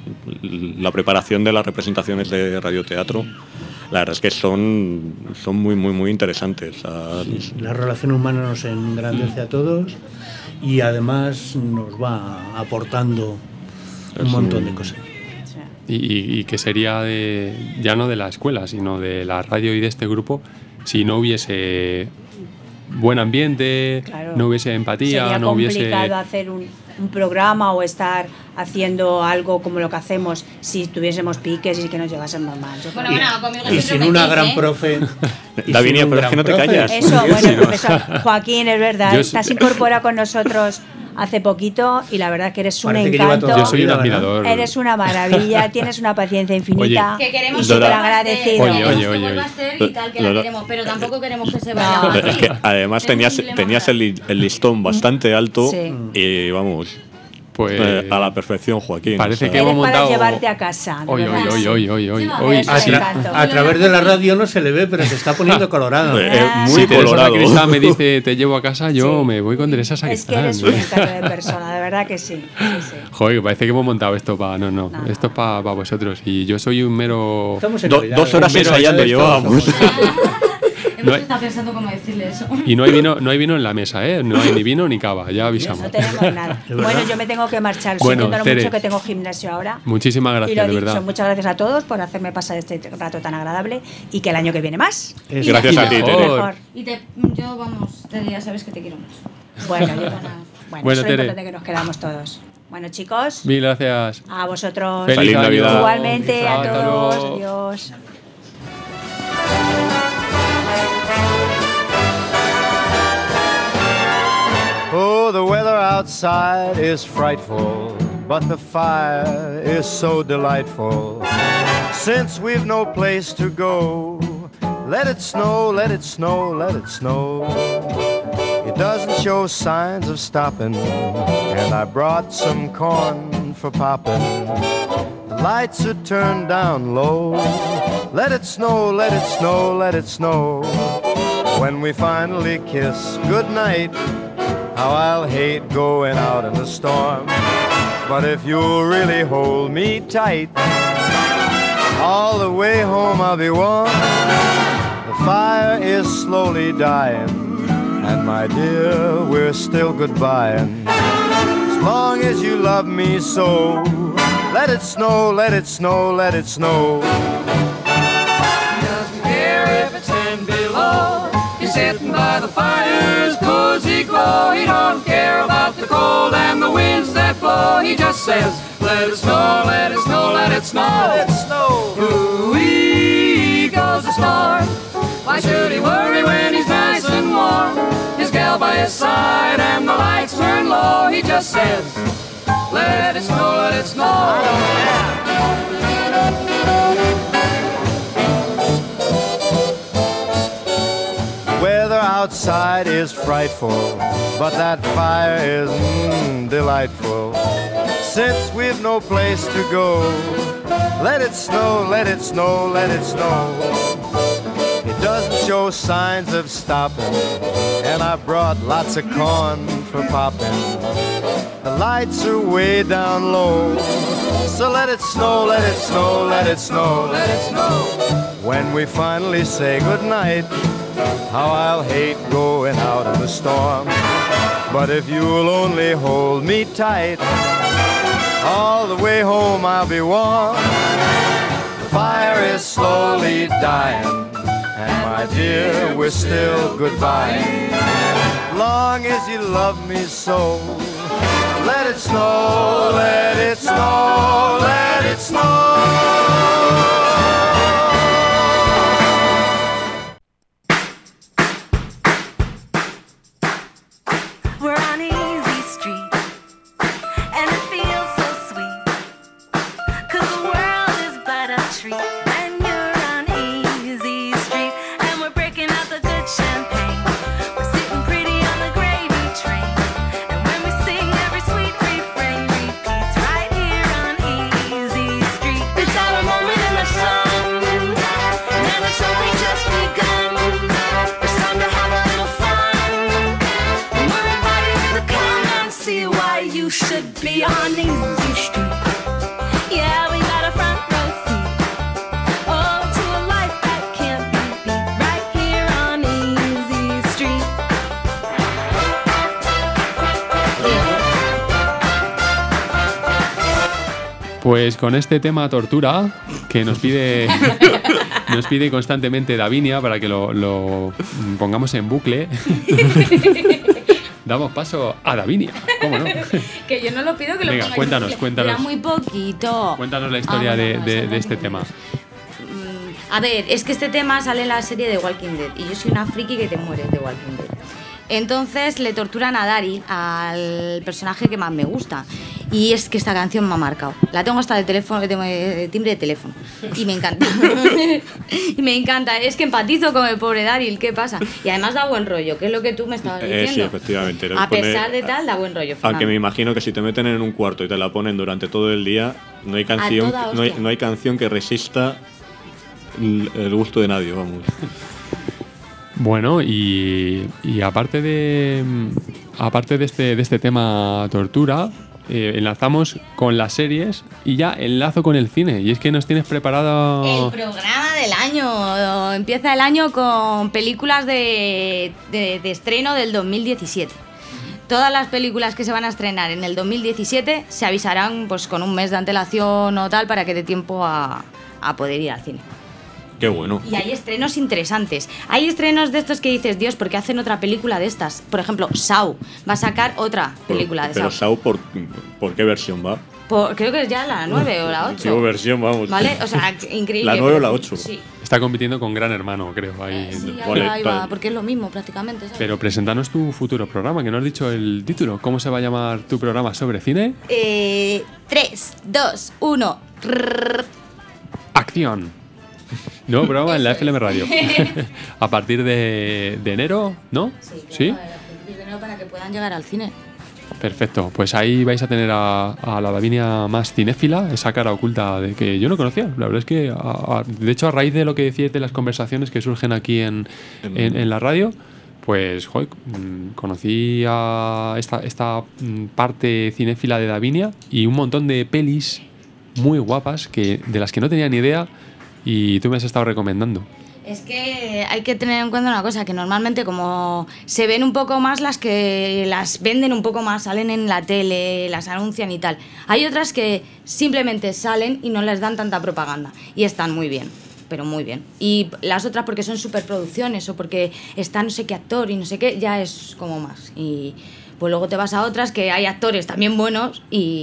la preparación de las representaciones de radioteatro, la verdad es que son, son muy, muy, muy interesantes. O sea, La relación humana nos engrandece a todos y además nos va aportando un Es montón un- de cosas. Y, y- y que sería de, ya no de la escuela, sino de la radio y de este grupo, si no hubiese buen ambiente, Claro. no hubiese empatía, Sería no hubiese... complicado hacer un, un programa o estar haciendo algo como lo que hacemos si tuviésemos piques y que nos llevásemos mal. Yo Bueno, creo. bueno, conmigo Y siempre sin me una dice, gran ¿eh? profe. y Davinia, sin un pero es gran que no te profe. callas. Eso, bueno, el profesor Joaquín, es verdad, Yo ¿eh? soy- te has incorporado con nosotros hace poquito y la verdad que eres un Parece que lleva encanto. toda Yo la soy un vida, ¿verdad? admirador. Eres una maravilla, tienes una paciencia infinita Que queremos y que súper Dora. vuelva a ser, agradecido. Oye, queremos oye, que oye, vuelva a oye. ser y tal, que la Dora. queremos, pero tampoco queremos que se vaya. es que además Es tenías, un dilema tenías el, li- el listón bastante alto Sí. y vamos, Pues eh, a la perfección, Joaquín. parece o sea, que hemos Eres para montado... llevarte a casa. de Hoy, verdad. hoy, hoy, hoy, hoy, hoy, Sí, hoy. es A, un Sí. encanto. tra- a través de la radio no se le ve, pero se está poniendo colorado. Eh, Ah. muy Si Teresa colorado. Sacristán me dice te llevo a casa, yo Sí. me voy con Teresa Es que Sacristán. eres un encanto de persona, de verdad que sí. sí, sí. Joder, parece que hemos montado esto para... No, no, No, esto es para vosotros. Y yo soy un mero... Estamos en Do- Navidad, dos ¿eh? horas Pero ensayando ya ves, llevábamos. todos somos- Hemos No hay- estado pensando cómo decirle eso. Y no hay vino, no hay vino en la mesa, ¿eh? No hay ni vino ni cava, ya avisamos. No tenemos nada. ¿De verdad? Bueno, yo me tengo que marchar. Bueno, Siento Tere. mucho que tengo gimnasio ahora. Muchísimas Y lo gracias, he de dicho, verdad. muchas gracias a todos por hacerme pasar este rato tan agradable y que el año que viene más. Es- Gracias a ti, mejor. Tere. Mejor. Y te, yo, vamos, Tere, ya sabes que te quiero mucho. Bueno, yo, bueno, Bueno, eso es Tere. importante que nos quedamos todos. Bueno, chicos, Mil gracias. a vosotros. Feliz, Feliz año. Navidad. Igualmente a Hasta todos. luego. Adiós. Oh, the weather outside is frightful, but the fire is so delightful. Since we've no place to go, let it snow, let it snow, let it snow. It doesn't show signs of stopping, and I brought some corn for popping. The lights are turned down low. Let it snow, let it snow, let it snow. When we finally kiss goodnight, how I'll hate going out in the storm. But if you'll really hold me tight, all the way home I'll be warm. The fire is slowly dying, and my dear, we're still goodbying. As long as you love me so, let it snow, let it snow, let it snow. He doesn't care if it's ten below. He's sitting by the fire's cozy glow. He don't care about the cold and the winds that blow. He just says, let it snow, let it snow, let it snow. Let it snow. Ooh-wee goes the storm. Why should he worry when he's nice and warm? His gal by his side and the lights turn low. He just says, let it snow, let it snow. Weather outside is frightful, but that fire is mm, delightful. Since we've no place to go, let it snow, let it snow, let it snow. It doesn't show signs of stopping, and I brought lots of corn for popping. The lights are way down low, so let it snow, let it snow, let it snow, let it snow. When we finally say goodnight, how I'll hate going out in the storm. But if you'll only hold me tight, all the way home I'll be warm. The fire is slowly dying, and my dear, we're still goodbye. Long as you love me so, let it snow, let it snow, let it snow. We're on Easy Street, and it feels so sweet, 'cause the world is but a treat when you're on Easy Street. And we're breaking out the good champagne, we're sitting pretty on the gravy train, and when we sing every sweet refrain repeats right here on Easy Street. It's our moment in the sun, and it's only just begun. It's time to have a little fun, and we're inviting you to come and see why you should be on Easy Street. Yeah, we got a front row seat, oh, to a life that can't be beat, right here on Easy Street. Pues con este tema tortura que nos pide nos pide constantemente Davinia para que lo, lo pongamos en bucle, damos paso a Davinia, ¿cómo no? Que yo no lo pido, que lo Venga, pongáis cuéntanos, en bucle. cuéntanos. Dura muy poquito. Cuéntanos la historia Ah, de, bueno, de- vamos a de este ver. tema. A ver, es que este tema sale en la serie de Walking Dead y yo soy una friki que te mueres de Walking Dead. Entonces le torturan a Daryl, al personaje que más me gusta. Y es que esta canción me ha marcado. La tengo hasta de teléfono, de, de timbre de teléfono. Y me encanta. Y me encanta. Es que empatizo con el pobre Daryl. ¿Qué pasa? Y además da buen rollo, que es lo que tú me estabas Eh, diciendo. sí, efectivamente. A Pone- pesar de tal, da buen rollo. Aunque me Fernando. imagino que si te meten en un cuarto y te la ponen durante todo el día, no hay canción, toda no hay, hostia. no hay canción que resista el, el gusto de nadie, vamos. Bueno, y, y aparte de aparte de este, de este tema tortura, eh, enlazamos con las series y ya enlazo con el cine. Y es que nos tienes preparado... El programa del año. Empieza el año con películas de, de, de estreno del dos mil diecisiete. Todas las películas que se van a estrenar en el dos mil diecisiete se avisarán pues con un mes de antelación o tal para que dé tiempo a, a poder ir al cine. Qué bueno. Y hay estrenos interesantes. Hay estrenos de estos que dices, Dios, ¿por qué hacen otra película de estas? Por ejemplo, Saw va a sacar otra película de Pero Saw. Saw, ¿por, ¿por qué versión va? Por- creo que es ya la nueve o la ocho. Digo versión, vamos. ¿Vale? O sea, increíble. ¿La nueve o la pero- ocho? Sí. Está compitiendo con Gran Hermano, creo. Ahí. Sí, ahí Vale, va, ahí va, vale. porque es lo mismo prácticamente, ¿sabes? Pero preséntanos tu futuro programa, que no has dicho el título. ¿Cómo se va a llamar tu programa sobre cine? Eh, tres, dos, uno. Acción. Nuevo programa en la F L M Radio. A partir de, de enero, ¿no? ¿Sí? Para que puedan llegar al cine. Perfecto. Pues ahí vais a tener a, a la Davinia más cinéfila, esa cara oculta de que yo no conocía. La verdad es que, a- a- de hecho, a raíz de lo que decías de las conversaciones que surgen aquí en, en, en la radio, pues joder, mm, conocí a esta, esta mm, parte cinéfila de Davinia y un montón de pelis muy guapas que, de las que no tenía ni idea y tú me has estado recomendando. Es que hay que tener en cuenta una cosa, que normalmente como se ven un poco más las que las venden un poco más, salen en la tele, las anuncian y tal. Hay otras que simplemente salen y no les dan tanta propaganda y están muy bien, pero muy bien. Y las otras porque son superproducciones o porque está no sé qué actor y no sé qué, ya es como más. Y pues luego te vas a otras que hay actores también buenos y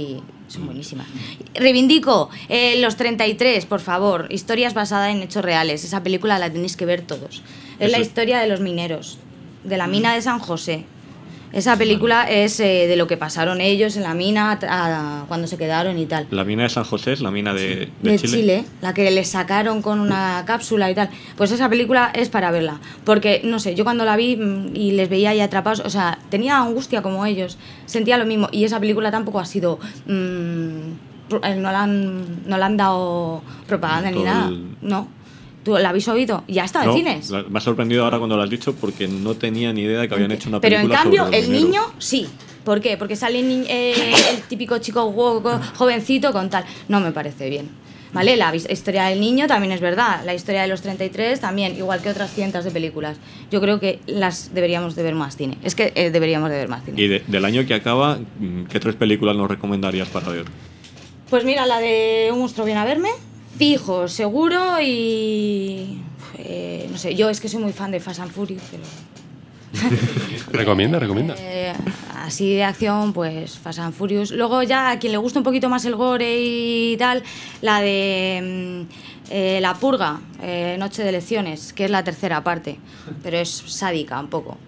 Son buenísimas. Reivindico eh, Los treinta y tres, por favor. Historias basadas en hechos reales. Esa película la tenéis que ver todos. Es Eso la es- historia de los mineros, de la mina de San José. Esa película es eh, de lo que pasaron ellos en la mina a- a- cuando se quedaron y tal. La mina de San José es la mina de, de De Chile. Chile. la que les sacaron con una cápsula y tal. Pues esa película es para verla. Porque, no sé, yo cuando la vi mm, y les veía ahí atrapados, o sea, tenía angustia como ellos, sentía lo mismo. Y esa película tampoco ha sido. mm, pro- eh, no, la han, no la han dado propaganda ni Todo nada. el- No. ¿Tú la habéis oído? Ya está en No, cines. la- me ha sorprendido ahora cuando lo has dicho porque no tenía ni idea de que habían hecho una Pero película en cambio, sobre los el mineros. niño sí. ¿Por qué? Porque sale el, ni- eh, el típico chico guapo, jovencito con tal. No me parece bien. ¿Vale? La vis- historia del niño también es verdad. La historia de los treinta y tres también, igual que otras cientos de películas. Yo creo que las deberíamos de ver más cine. Es que eh, deberíamos de ver más cine. Y de- del año que acaba, mm, ¿qué tres películas nos recomendarías para ver? Pues mira, la de Un monstruo viene a verme. Fijo, seguro y... eh, no sé, yo es que soy muy fan de Fast and Furious, pero... Recomienda, recomienda. Eh, así de acción, pues Fast and Furious. Luego ya a quien le gusta un poquito más el gore y tal, la de mm, eh, La Purga, eh, Noche de Elecciones, que es la tercera parte, pero es sádica un poco.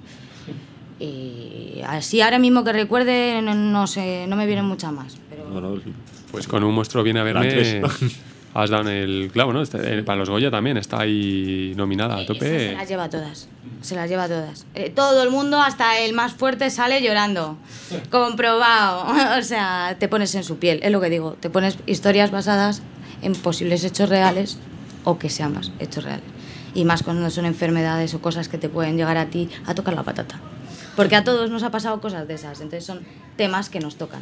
Y así ahora mismo que recuerde, no, no sé, no me vienen muchas más. Pero... No, no, Pues con Un monstruo viene a La verme. tres. Has dado en el clavo, ¿no? Este- eh, para los Goya también está ahí nominada a Se tope. las lleva todas, se las lleva todas. Eh, todo el mundo, hasta el más fuerte, sale llorando. Comprobado. O sea, te pones en su piel, es lo que digo. Te pones historias basadas en posibles hechos reales o que sean más hechos reales. Y más cuando son enfermedades o cosas que te pueden llegar a ti a tocar la patata. Porque a todos nos ha pasado cosas de esas, entonces son temas que nos tocan.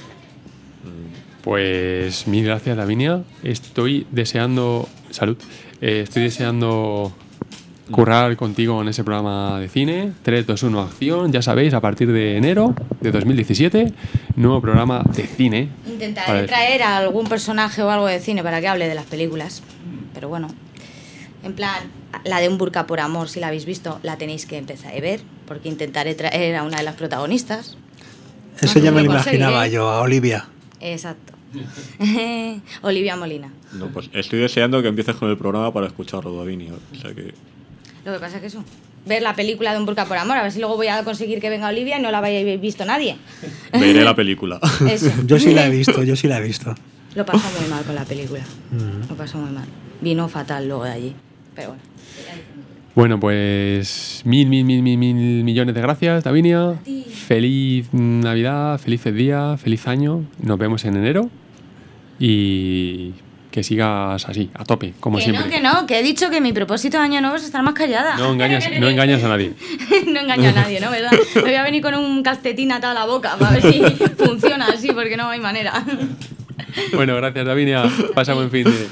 Pues mil gracias, Lavinia. Estoy deseando. Salud. Eh, estoy deseando currar contigo en ese programa de cine. tres, dos, uno, acción. Ya sabéis, a partir de enero de dos mil diecisiete, nuevo programa de cine. Intentaré Para- traer a algún personaje o algo de cine para que hable de las películas. Pero bueno, en plan, la de Un burka por amor, si la habéis visto, la tenéis que empezar a ver, porque intentaré traer a una de las protagonistas. Eso ya me lo lo imaginaba conseguiré. yo, a Olivia. Exacto. Olivia Molina. No, pues estoy deseando que empieces con el programa para escucharlo, Davinia. O sea que... Lo que pasa es que eso, ver la película de Un burka por amor, a ver si luego voy a conseguir que venga Olivia y no la haya visto nadie. Veré la película. Eso. Yo sí la he visto, yo sí la he visto. Lo pasó muy mal con la película. Mm. Lo pasó muy mal. Vino fatal luego de allí. Pero bueno. Bueno, pues mil, mil, mil, mil, mil millones de gracias, Davinia. Feliz Navidad, felices días, feliz año. Nos vemos en enero. Y que sigas así, a tope, como que siempre. no, que no, que he dicho que mi propósito de año nuevo es estar más callada. No engañas, no engañas a nadie. No engaño a nadie, ¿no? ¿Verdad? Me voy a venir con un calcetín atado a la boca para ver si funciona así, porque no hay manera. Bueno, gracias, Davinia. Pasa buen fin de.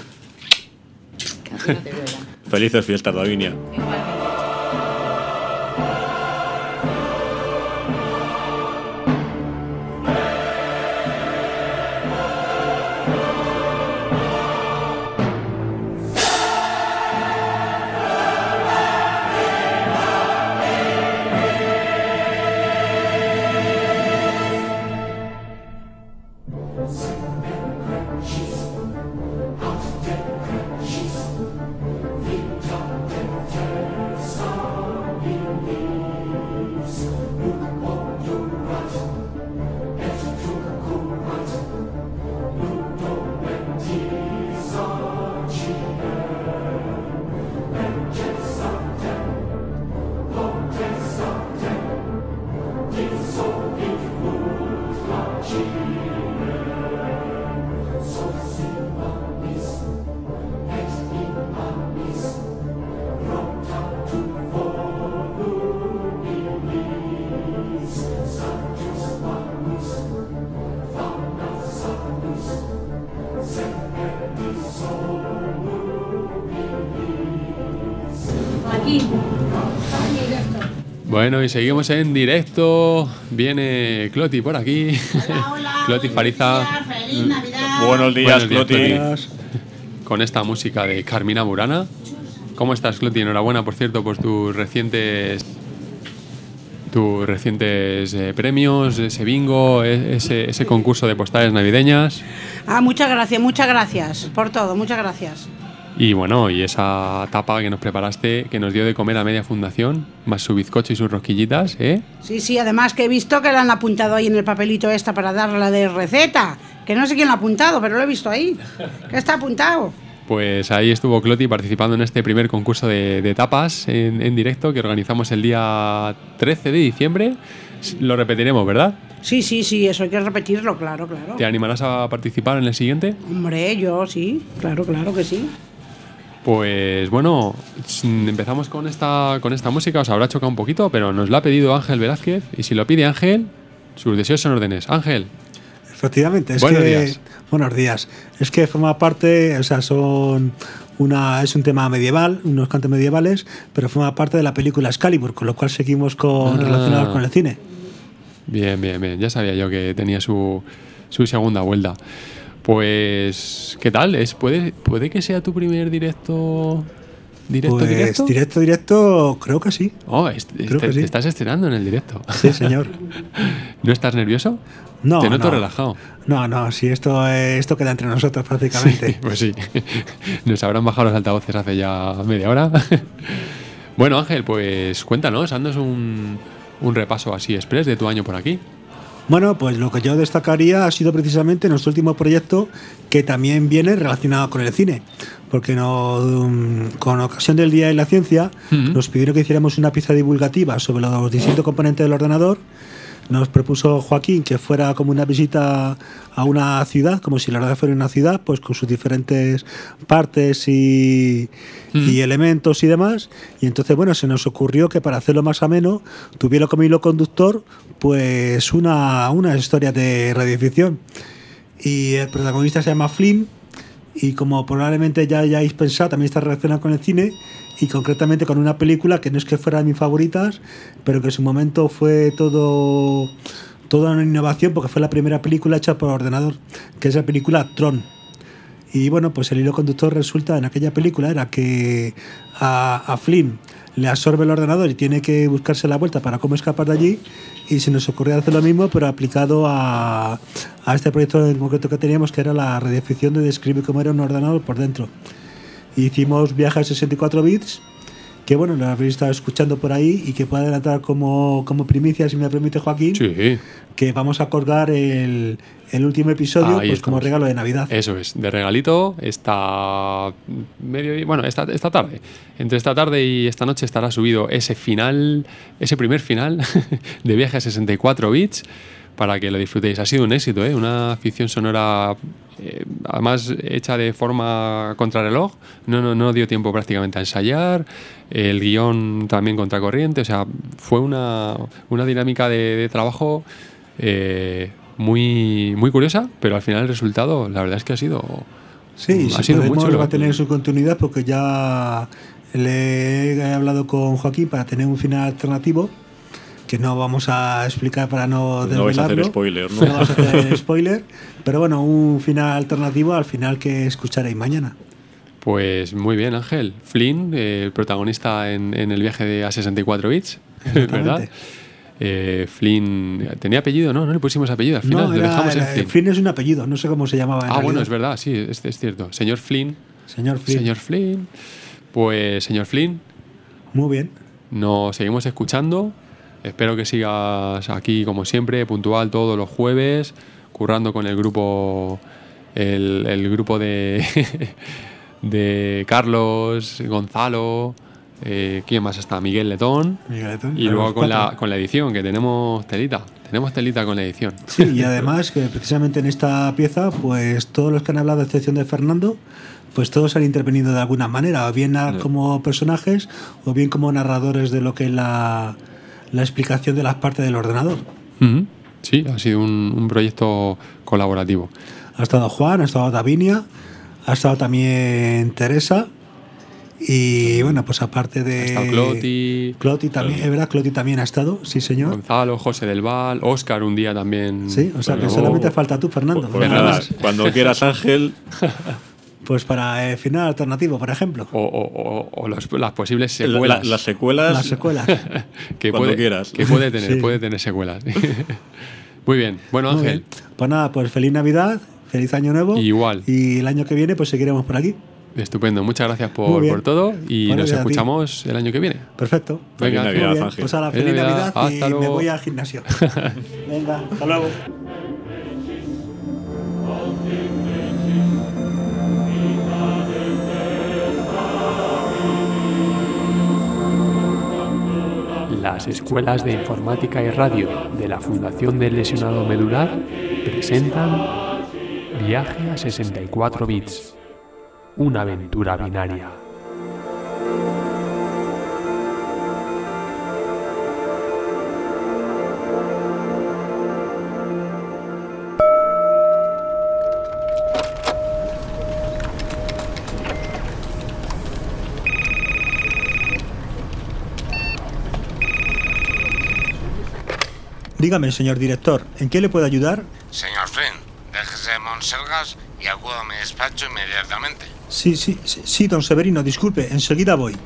Felices fiestas, Davinia. Aquí. Bueno, y seguimos en directo. Viene Cloti por aquí. Cloti Fariza. Feliz Navidad. Buenos días, Cloti. Cloti. Con esta música de Carmina Burana. ¿Cómo estás, Cloti? Enhorabuena, por cierto, por tus recientes tus recientes eh, premios, ese bingo, e- ese, ese concurso de postales navideñas. Ah, muchas gracias, muchas gracias por todo, muchas gracias. Y bueno, y esa tapa que nos preparaste, que nos dio de comer a media fundación, más su bizcocho y sus rosquillitas, ¿eh? Sí, sí, además que he visto que la han apuntado ahí en el papelito esta para darla de receta. Que no sé quién la ha apuntado, pero lo he visto ahí. Que está apuntado. Pues ahí estuvo Cloti participando en este primer concurso de, de tapas en, en directo que organizamos el día trece de diciembre. Lo repetiremos, ¿verdad? Sí, sí, sí, eso hay que repetirlo, claro, claro. ¿Te animarás a participar en el siguiente? Hombre, yo sí, claro, claro que sí. Pues bueno, empezamos con esta, con esta música, os habrá chocado un poquito, pero nos la ha pedido Ángel Velázquez, y si lo pide Ángel, sus deseos son órdenes. Ángel. Efectivamente, es buenos que, días. Buenos días. Es que forma parte, o sea, son una, es un tema medieval, unos cantos medievales, pero forma parte de la película Excalibur, con lo cual seguimos con Ah. relacionados con el cine. Bien, bien, bien. Ya sabía yo que tenía su, su segunda vuelta. Pues, ¿qué tal? ¿Es, puede, ¿Puede que sea tu primer directo? ¿Directo, Pues, directo? directo, directo, creo que sí. Oh, es- Creo te, que sí. te estás estrenando en el directo. Sí, señor. ¿No estás nervioso? No, Te noto no. relajado. No, no, sí, esto, eh, esto queda entre nosotros prácticamente. Sí, pues sí. Nos habrán bajado los altavoces hace ya media hora. Bueno, Ángel, pues cuéntanos, haznos un, un repaso así express de tu año por aquí. Bueno, pues lo que yo destacaría ha sido precisamente nuestro último proyecto, que también viene relacionado con el cine, porque no, um, con ocasión del Día de la Ciencia nos pidieron que hiciéramos una pieza divulgativa sobre los distintos componentes del ordenador. Nos propuso Joaquín que fuera como una visita a una ciudad, como si la verdad fuera una ciudad, pues con sus diferentes partes y, y elementos y demás. Y entonces, bueno, se nos ocurrió que para hacerlo más ameno, tuviera como hilo conductor pues una, una historia de radioficción. Y el protagonista se llama Flynn, y como probablemente ya hayáis pensado, también está relacionado con el cine, y concretamente con una película que no es que fuera de mis favoritas, pero que en su momento fue todo toda una innovación, porque fue la primera película hecha por ordenador, que es la película Tron. Y bueno, pues el hilo conductor resulta en aquella película era que a, a Flynn le absorbe el ordenador y tiene que buscarse la vuelta para cómo escapar de allí, y se nos ocurrió hacer lo mismo, pero aplicado a, a este proyecto en concreto que teníamos, que era la radioficción de describir cómo era un ordenador por dentro. Hicimos Viaje a sesenta y cuatro bits, que bueno, lo habéis estado escuchando por ahí, y que puedo adelantar como, como primicia, si me permite Joaquín, sí. que vamos a colgar el, el último episodio Ahí pues como estamos. regalo de Navidad. Eso es, de regalito, esta medio, bueno, esta, esta tarde. Entre esta tarde y esta noche estará subido ese final, ese primer final de Viaje a sesenta y cuatro bits, para que lo disfrutéis. Ha sido un éxito, ¿eh? Una ficción sonora, eh, además hecha de forma contrarreloj. No, no, no dio tiempo prácticamente a ensayar. El guión también contracorriente. O sea, fue una, una dinámica de, de trabajo eh, muy, muy curiosa, pero al final el resultado, la verdad es que ha sido, Sí, ha si sido podemos, mucho. va a tener su continuidad, porque ya le he hablado con Joaquín para tener un final alternativo, que no vamos a explicar para no No vais a hacer desvelarlo. spoiler, ¿no? No vamos a hacer spoiler, pero bueno, un final alternativo al final que escucharéis mañana. Pues muy bien, Ángel. Flynn, eh, el protagonista en, en el viaje de a sesenta y cuatro bits, ¿verdad? Eh, Flynn tenía apellido, ¿no? No le pusimos apellido, al final No, lo era- dejamos en era- Flynn. Flynn es un apellido, no sé cómo se llamaba en Ah, bueno, realidad. es verdad, sí, es, es cierto. Señor Flynn. Señor Flynn. Señor Flynn. Pues, señor Flynn. Muy bien. Nos seguimos escuchando. Espero que sigas aquí, como siempre, puntual todos los jueves, currando con el grupo, el, el grupo de, de Carlos, Gonzalo, eh, ¿quién más está? Miguel Letón. Miguel Letón, Y los luego con cuatro. la, con la edición, que tenemos telita. Tenemos telita con la edición. Sí, y además que precisamente en esta pieza, pues todos los que han hablado, a excepción de Fernando, pues todos han intervenido de alguna manera, o bien a- como personajes, o bien como narradores de lo que es la, la explicación de las partes del ordenador. Ujú. Sí, ha sido un, un proyecto colaborativo. Ha estado Juan, ha estado Davinia, ha estado también Teresa, y bueno, pues aparte de... Ha estado Cloti. Cloti también, es verdad, Cloti también ha estado, sí señor. Gonzalo, José del Val, Óscar un día también. Sí, o sea que Pero- solamente falta tú, Fernando. Pues nada, cuando quieras, Ángel. Pues para el final alternativo, por ejemplo. O, o- o- o los- las posibles La- secuelas. la- las secuelas. Las secuelas. que cuando puede, quieras. Que puede tener, Sí. puede tener secuelas. Muy bien. Bueno, Muy Ángel. bien. Pues nada, pues feliz Navidad, feliz Año Nuevo. Igual. Y el año que viene, pues seguiremos por aquí. Estupendo. Muchas gracias Muy por, bien. por todo y Bueno, nos gracias a ti. escuchamos el año que viene. Perfecto. Venga, Feliz Navidad, Muy bien. Ángel. Pues a la Feliz feliz Navidad. Navidad, y Hasta me luego. voy al gimnasio. Venga, hasta luego. Las escuelas de informática y radio de la Fundación del Lesionado Medular presentan Viaje a sesenta y cuatro bits, una aventura binaria. Dígame, señor director, ¿en qué le puedo ayudar? Señor Flynn, déjese de monselgas y acuda a mi despacho inmediatamente. Sí, sí, sí, sí, don Severino, disculpe, enseguida voy.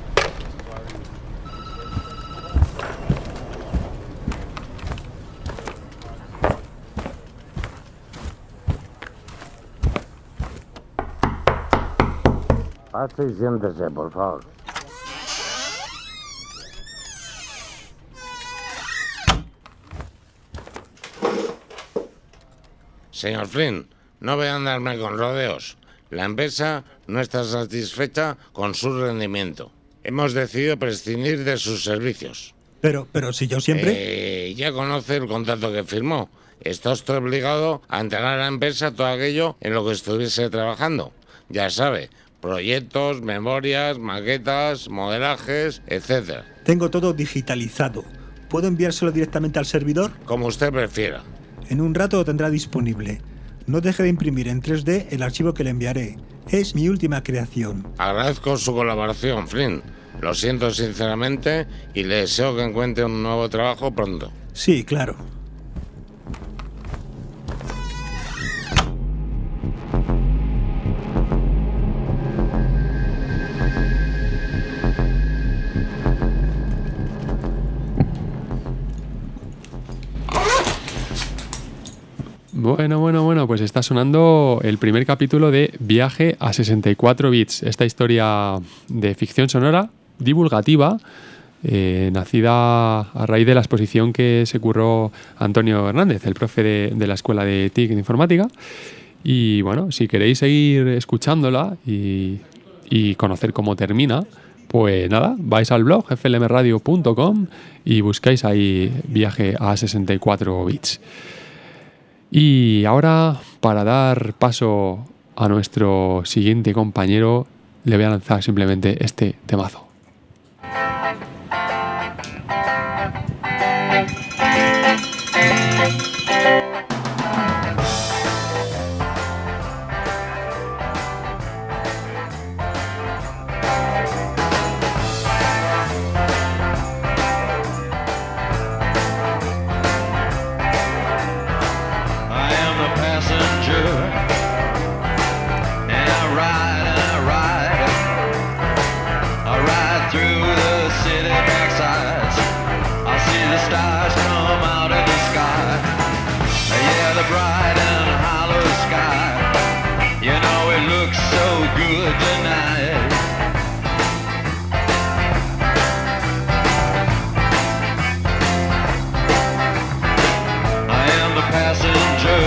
Pase y siéntese, por favor. Señor Flynn, no voy a andarme con rodeos. La empresa no está satisfecha con su rendimiento. Hemos decidido prescindir de sus servicios. Pero, pero si yo siempre... Eh, ya conoce el contrato que firmó. Está usted obligado a entregar a la empresa todo aquello en lo que estuviese trabajando. Ya sabe, proyectos, memorias, maquetas, modelajes, etcétera. Tengo todo digitalizado. ¿Puedo enviárselo directamente al servidor? Como usted prefiera. En un rato lo tendrá disponible. No deje de imprimir en tres D el archivo que le enviaré. Es mi última creación. Agradezco su colaboración, Flynn. Lo siento sinceramente y le deseo que encuentre un nuevo trabajo pronto. Sí, claro. Bueno, bueno, bueno, pues está sonando el primer capítulo de Viaje a sesenta y cuatro bits, esta historia de ficción sonora divulgativa, eh, nacida a raíz de la exposición que se curró Antonio Hernández, el profe de, de la Escuela de T I C de Informática. Y bueno, si queréis seguir escuchándola y, y conocer cómo termina, pues nada, vais al blog f l m radio punto com y buscáis ahí Viaje a sesenta y cuatro bits. Y ahora, para dar paso a nuestro siguiente compañero, le voy a lanzar simplemente este temazo. I am the passenger, and I ride and I ride. I ride through the city backsides. I see the stars come out of the sky. Yeah, the bright and hollow sky. You know it looks so good tonight. I am the passenger.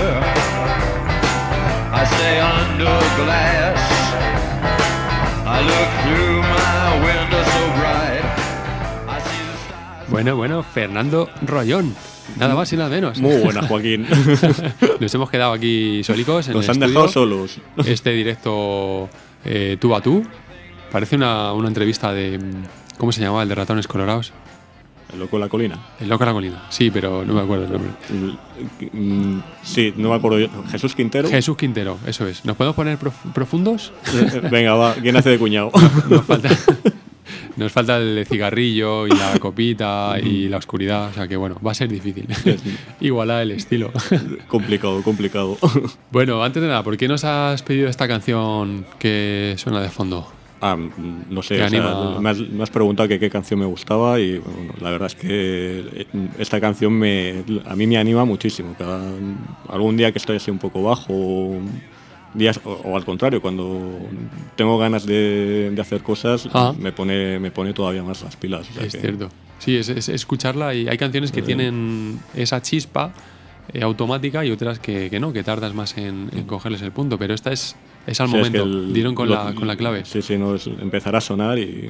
I stay under glass. I look through my window so bright. I see the stars. Bueno, bueno, Fernando Rollón. Nada más y nada menos. Muy buena, Joaquín. Nos hemos quedado aquí solicos en Nos el han estudio. dejado solos. Este directo eh, tú a tú. Parece una, una entrevista de... ¿Cómo se llamaba? El de ratones colorados. El loco de la colina. El loco de la colina. Sí, pero no me acuerdo el nombre. Mm, Sí, no me acuerdo yo. Jesús Quintero. Jesús Quintero, eso es. ¿Nos podemos poner prof- profundos? Venga, va. ¿Quién hace de cuñado? Nos falta, Nos falta el cigarrillo y la copita y la oscuridad, o sea que bueno, va a ser difícil igualar el estilo. Complicado, complicado. Bueno, antes de nada, ¿por qué nos has pedido esta canción que suena de fondo? Ah, no sé, o sea, me, has, me has preguntado que qué canción me gustaba y bueno, la verdad es que esta canción me, a mí me anima muchísimo. Cada, algún día que estoy así un poco bajo, días o, o al contrario, cuando tengo ganas de, de hacer cosas, ah. me pone me pone todavía más las pilas. O sea es que... cierto. Sí, es, es escucharla y hay canciones que eh. tienen esa chispa eh, automática y otras que, que no, que tardas más en, en cogerles el punto, pero esta es, es al sí, momento, es que el, dieron con, lo, la, con la clave. Sí, sí, no, es empezar a sonar y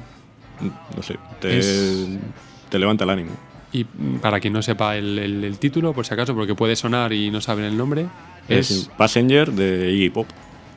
no sé, te, es... te levanta el ánimo. Y para quien no sepa el, el, el título, por si acaso, porque puede sonar y no saben el nombre, es, es Passenger de Iggy Pop.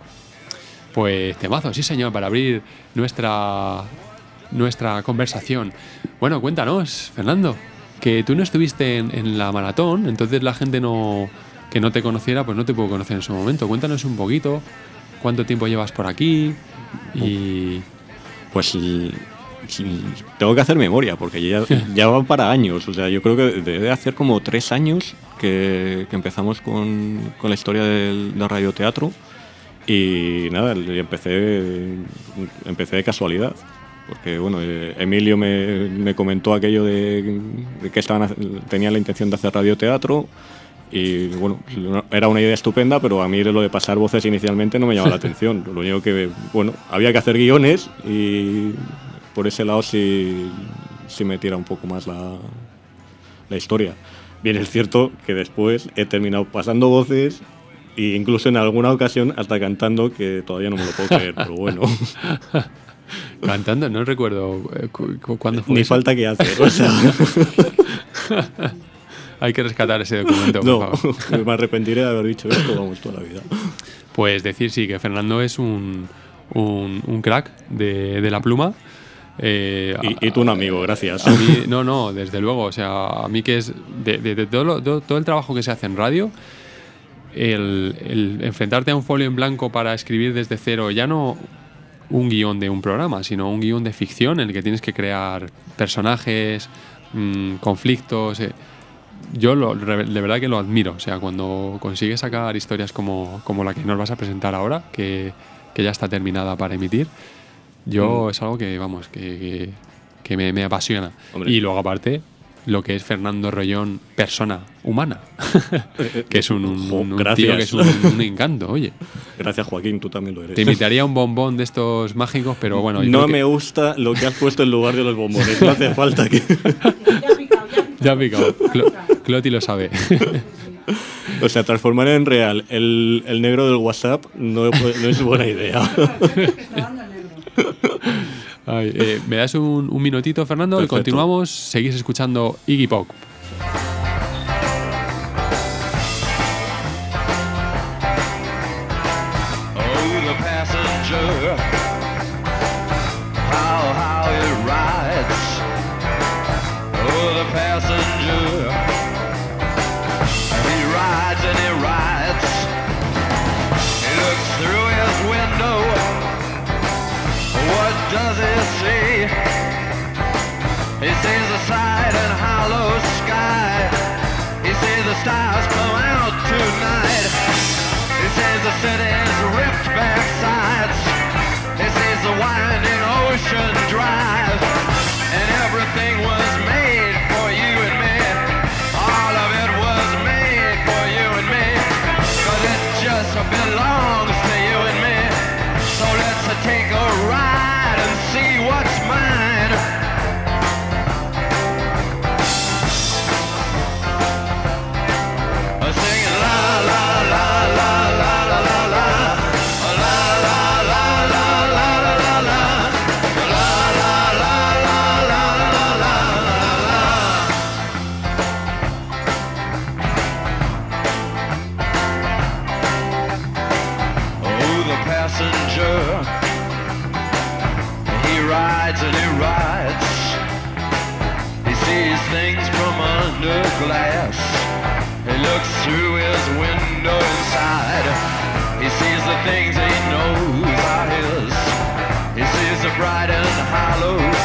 Pues temazo, sí señor, para abrir nuestra, nuestra conversación. Bueno, cuéntanos, Fernando, que tú no estuviste en, en la maratón, entonces la gente no que no te conociera, pues no te pudo conocer en su momento. Cuéntanos un poquito, cuánto tiempo llevas por aquí y... Pues... tengo que hacer memoria porque ya, ya va para años, o sea, yo creo que debe hacer como tres años que, que empezamos con, con la historia del, del radioteatro y nada, empecé empecé de casualidad porque bueno, Emilio me, me comentó aquello de, de que estaban tenían la intención de hacer radioteatro y bueno, era una idea estupenda, pero a mí lo de pasar voces inicialmente no me llamaba la atención. Lo único que, bueno, había que hacer guiones y por ese lado sí, sí me tira un poco más la, la historia. Bien, es cierto que después he terminado pasando voces e incluso en alguna ocasión hasta cantando, que todavía no me lo puedo creer, pero bueno. Cantando, no recuerdo cu cu cuándo fue. Ni eso. Falta que hacer, o sea. Hay que rescatar ese documento, por no, favor. Me arrepentiré de haber dicho esto, vamos, toda la vida. Pues decir sí, que Fernando es un, un, un crack de, de la pluma. Eh, y, y tú un amigo, gracias. A mí, no, no, desde luego. O sea, a mí que es de, de, de todo, lo, de todo el trabajo que se hace en radio, el, el enfrentarte a un folio en blanco para escribir desde cero, ya no un guión de un programa, sino un guión de ficción en el que tienes que crear personajes, mmm, conflictos. Eh, yo lo, de verdad que lo admiro. O sea, cuando consigues sacar historias como, como la que nos vas a presentar ahora, que, que ya está terminada para emitir, yo mm. es algo que, vamos, que, que, que me, me apasiona. Hombre. Y luego aparte, lo que es Fernando Rollón, persona humana, que es un, un, un, un tío que es un, un encanto, oye. Gracias, Joaquín, tú también lo eres. Te invitaría un bombón de estos mágicos, pero bueno... No me que... gusta lo que has puesto en lugar de los bombones, no hace falta que... Ya ha picado, Clo Cloti lo sabe. O sea, transformar en real el, el negro del WhatsApp no, no es buena idea. Ay, eh, ¿me das un, un minutito, Fernando? Perfecto. Y continuamos. Seguís escuchando Iggy Pop. Oh, the passenger, how, how it rides. Oh, the passenger, he rides and he rides. He looks through his window. What does he see? He sees the side and hollow sky. He sees the stars come out tonight. He sees the city's ripped back sides. He sees the winding ocean drive. And everything was made for you and me. All of it was made for you and me. 'Cause it just belongs to you and me. So let's take a ride and see what's mine. Singing la la la la la la la la, la la la la la la la, la la la la la la la. Oh, the passenger, he rides and he rides. He sees things from under glass. He looks through his window inside. He sees the things he knows are his. He sees the bright and hollow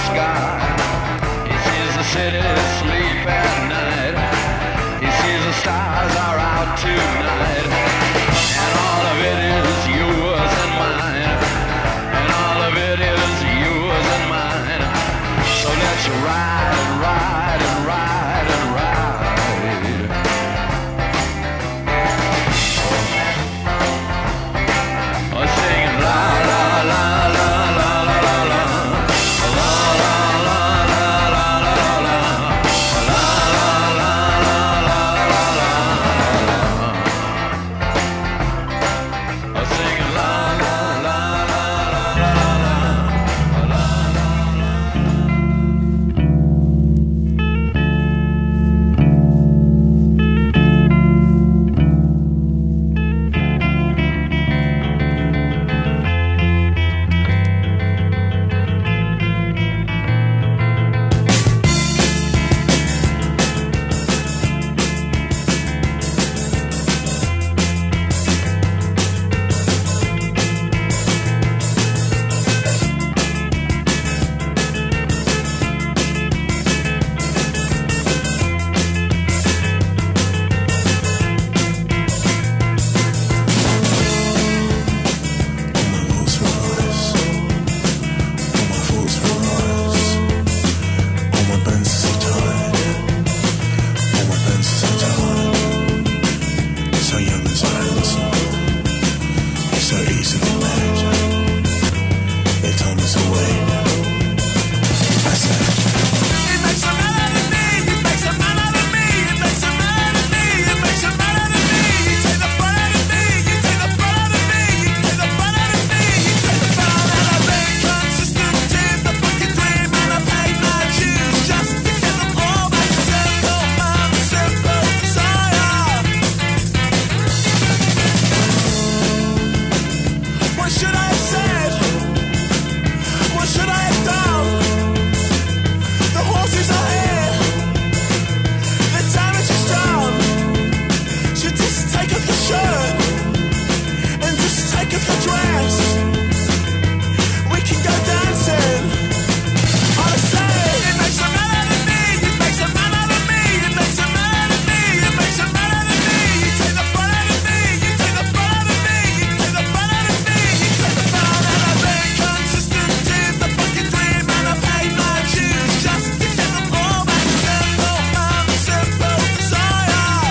What should I have said? What should I have done? The horses are here. The damage is done. So just take off your shirt and just take off your dress. We can go dancing. I say it makes a man out of me. It makes a man out of me. It makes a man out of me. It makes a man out of me. You take the fun out of me. You take the fun out of me. You take the fun out of me. You take the fun out of me. Consistent in the fucking dream, and I paid my dues just to get them all back. Simple, I'm a simple desire.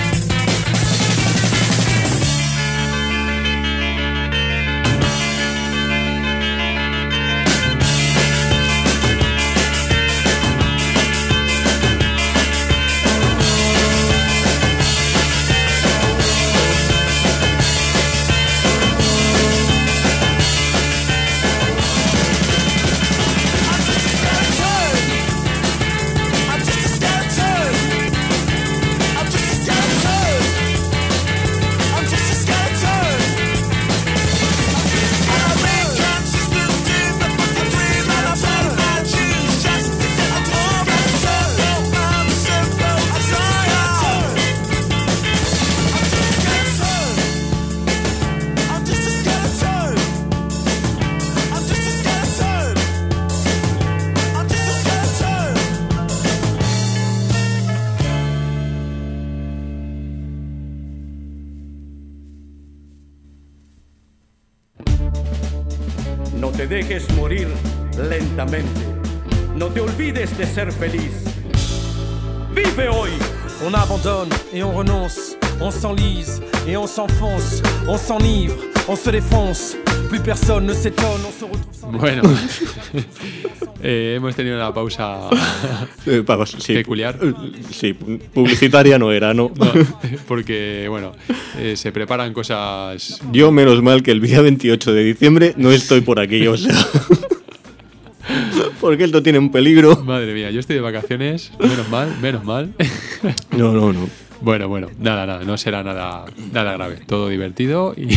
I'm just a skeleton. I'm just a skeleton. I'm just a skeleton. And I'm inconsistent in the fucking dream, and I paid my dues just to get them all back. Simple, I'm a simple desire. I'm just a skeleton. I'm just a skeleton. I'm just a skeleton. No te dejes morir lentamente. No te olvides de ser feliz. Vive hoy. On abandonne et on renonce, on s'enlise et on s'enfonce, on s'enivre, on se défonce, plus personne ne s'étonne, on se retrouve sans... Bueno, eh, hemos tenido una pausa Eh, vamos, sí. peculiar. Sí, publicitaria no era, ¿no? No, porque, bueno, eh, se preparan cosas. Yo, menos mal que el día veintiocho de diciembre no estoy por aquí, o sea. Porque esto tiene un peligro. Madre mía, yo estoy de vacaciones, menos mal, menos mal. No, no, no. Bueno, bueno, nada, nada, no será nada, nada grave. Todo divertido y.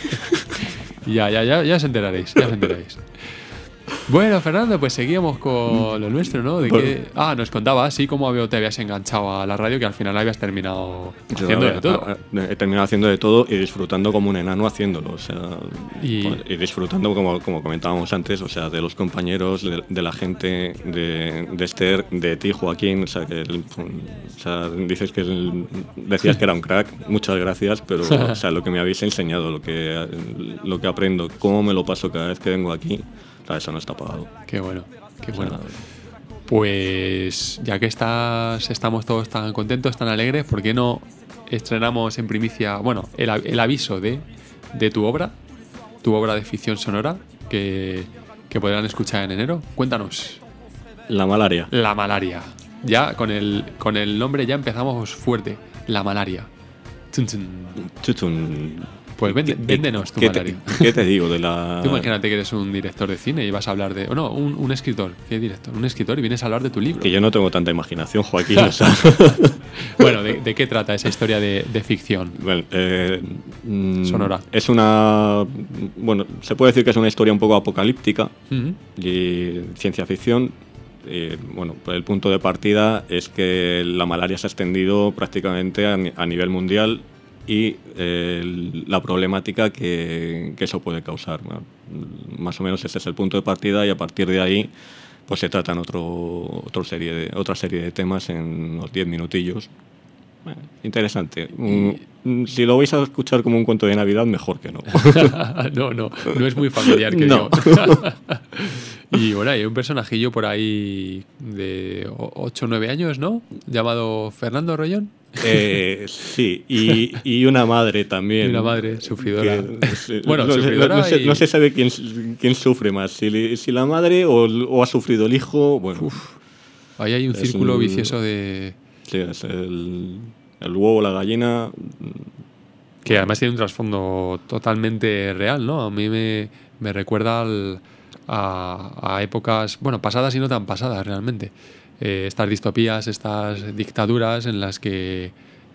y ya, ya, ya, ya os enteraréis, ya os enteraréis. Bueno, Fernando, pues seguíamos con lo nuestro, ¿no? De Bueno. que, ah, nos contabas, sí, cómo había- te habías enganchado a la radio, que al final habías terminado haciendo de todo. He terminado haciendo de todo y disfrutando como un enano haciéndolo, o sea, Y- y, disfrutando como, como comentábamos antes, o sea, de los compañeros, de, de la gente, de, de Esther, de ti, Joaquín, o sea, que el- o sea, dices que el- decías que era un crack, muchas gracias, pero o sea, lo que me habéis enseñado, lo que, lo que aprendo, cómo me lo paso cada vez que vengo aquí, o sea, eso no está pagado. Qué bueno, qué O sea, bueno. Pues ya que estás, estamos todos tan contentos, tan alegres, ¿por qué no estrenamos en primicia, bueno, el, a- el aviso de, de tu obra, tu obra de ficción sonora, que, que podrán escuchar en enero? Cuéntanos. La malaria. La malaria. Ya con el, con el nombre ya empezamos fuerte. La malaria. Chun, chun. Chuchun. Pues vende- ¿Qué- véndenos tu qué malaria. te, ¿Qué te digo de la...? Tú imagínate que eres un director de cine y vas a hablar de... O no, un, un escritor. ¿Qué director? Un escritor y vienes a hablar de tu libro. Que yo no tengo tanta imaginación, Joaquín. O sea. Bueno, ¿de, de qué trata esa historia de, de ficción? Bueno, eh, mm, Sonora. Es una... Bueno, se puede decir que es una historia un poco apocalíptica Ujú. y ciencia ficción. Eh, bueno, pues el punto de partida es que la malaria se ha extendido prácticamente a, ni- a nivel mundial y eh, la problemática que, que eso puede causar. Bueno, más o menos ese es el punto de partida y a partir de ahí pues se tratan otro, otro serie de, otra serie de temas en unos diez minutillos. Bueno, interesante. Mm, si lo vais a escuchar como un cuento de Navidad, mejor que no. no, no, no es muy familiar que No. yo. Y bueno, hay un personajillo por ahí de ocho o nueve años, ¿no? Llamado Fernando Rollón. Eh, sí, y, y una madre también. Y una madre sufridora. Que, sí, Bueno, no, sufridora no, se, y- no se sabe quién, quién sufre más, si, li- si la madre o, o ha sufrido el hijo. Bueno, Ahí hay un es círculo un- vicioso de... Sí, es el, el huevo, la gallina. Que además tiene un trasfondo totalmente real, ¿no? A mí me, me recuerda al- a, a épocas, bueno, pasadas y no tan pasadas realmente. Eh, estas distopías, estas dictaduras en las que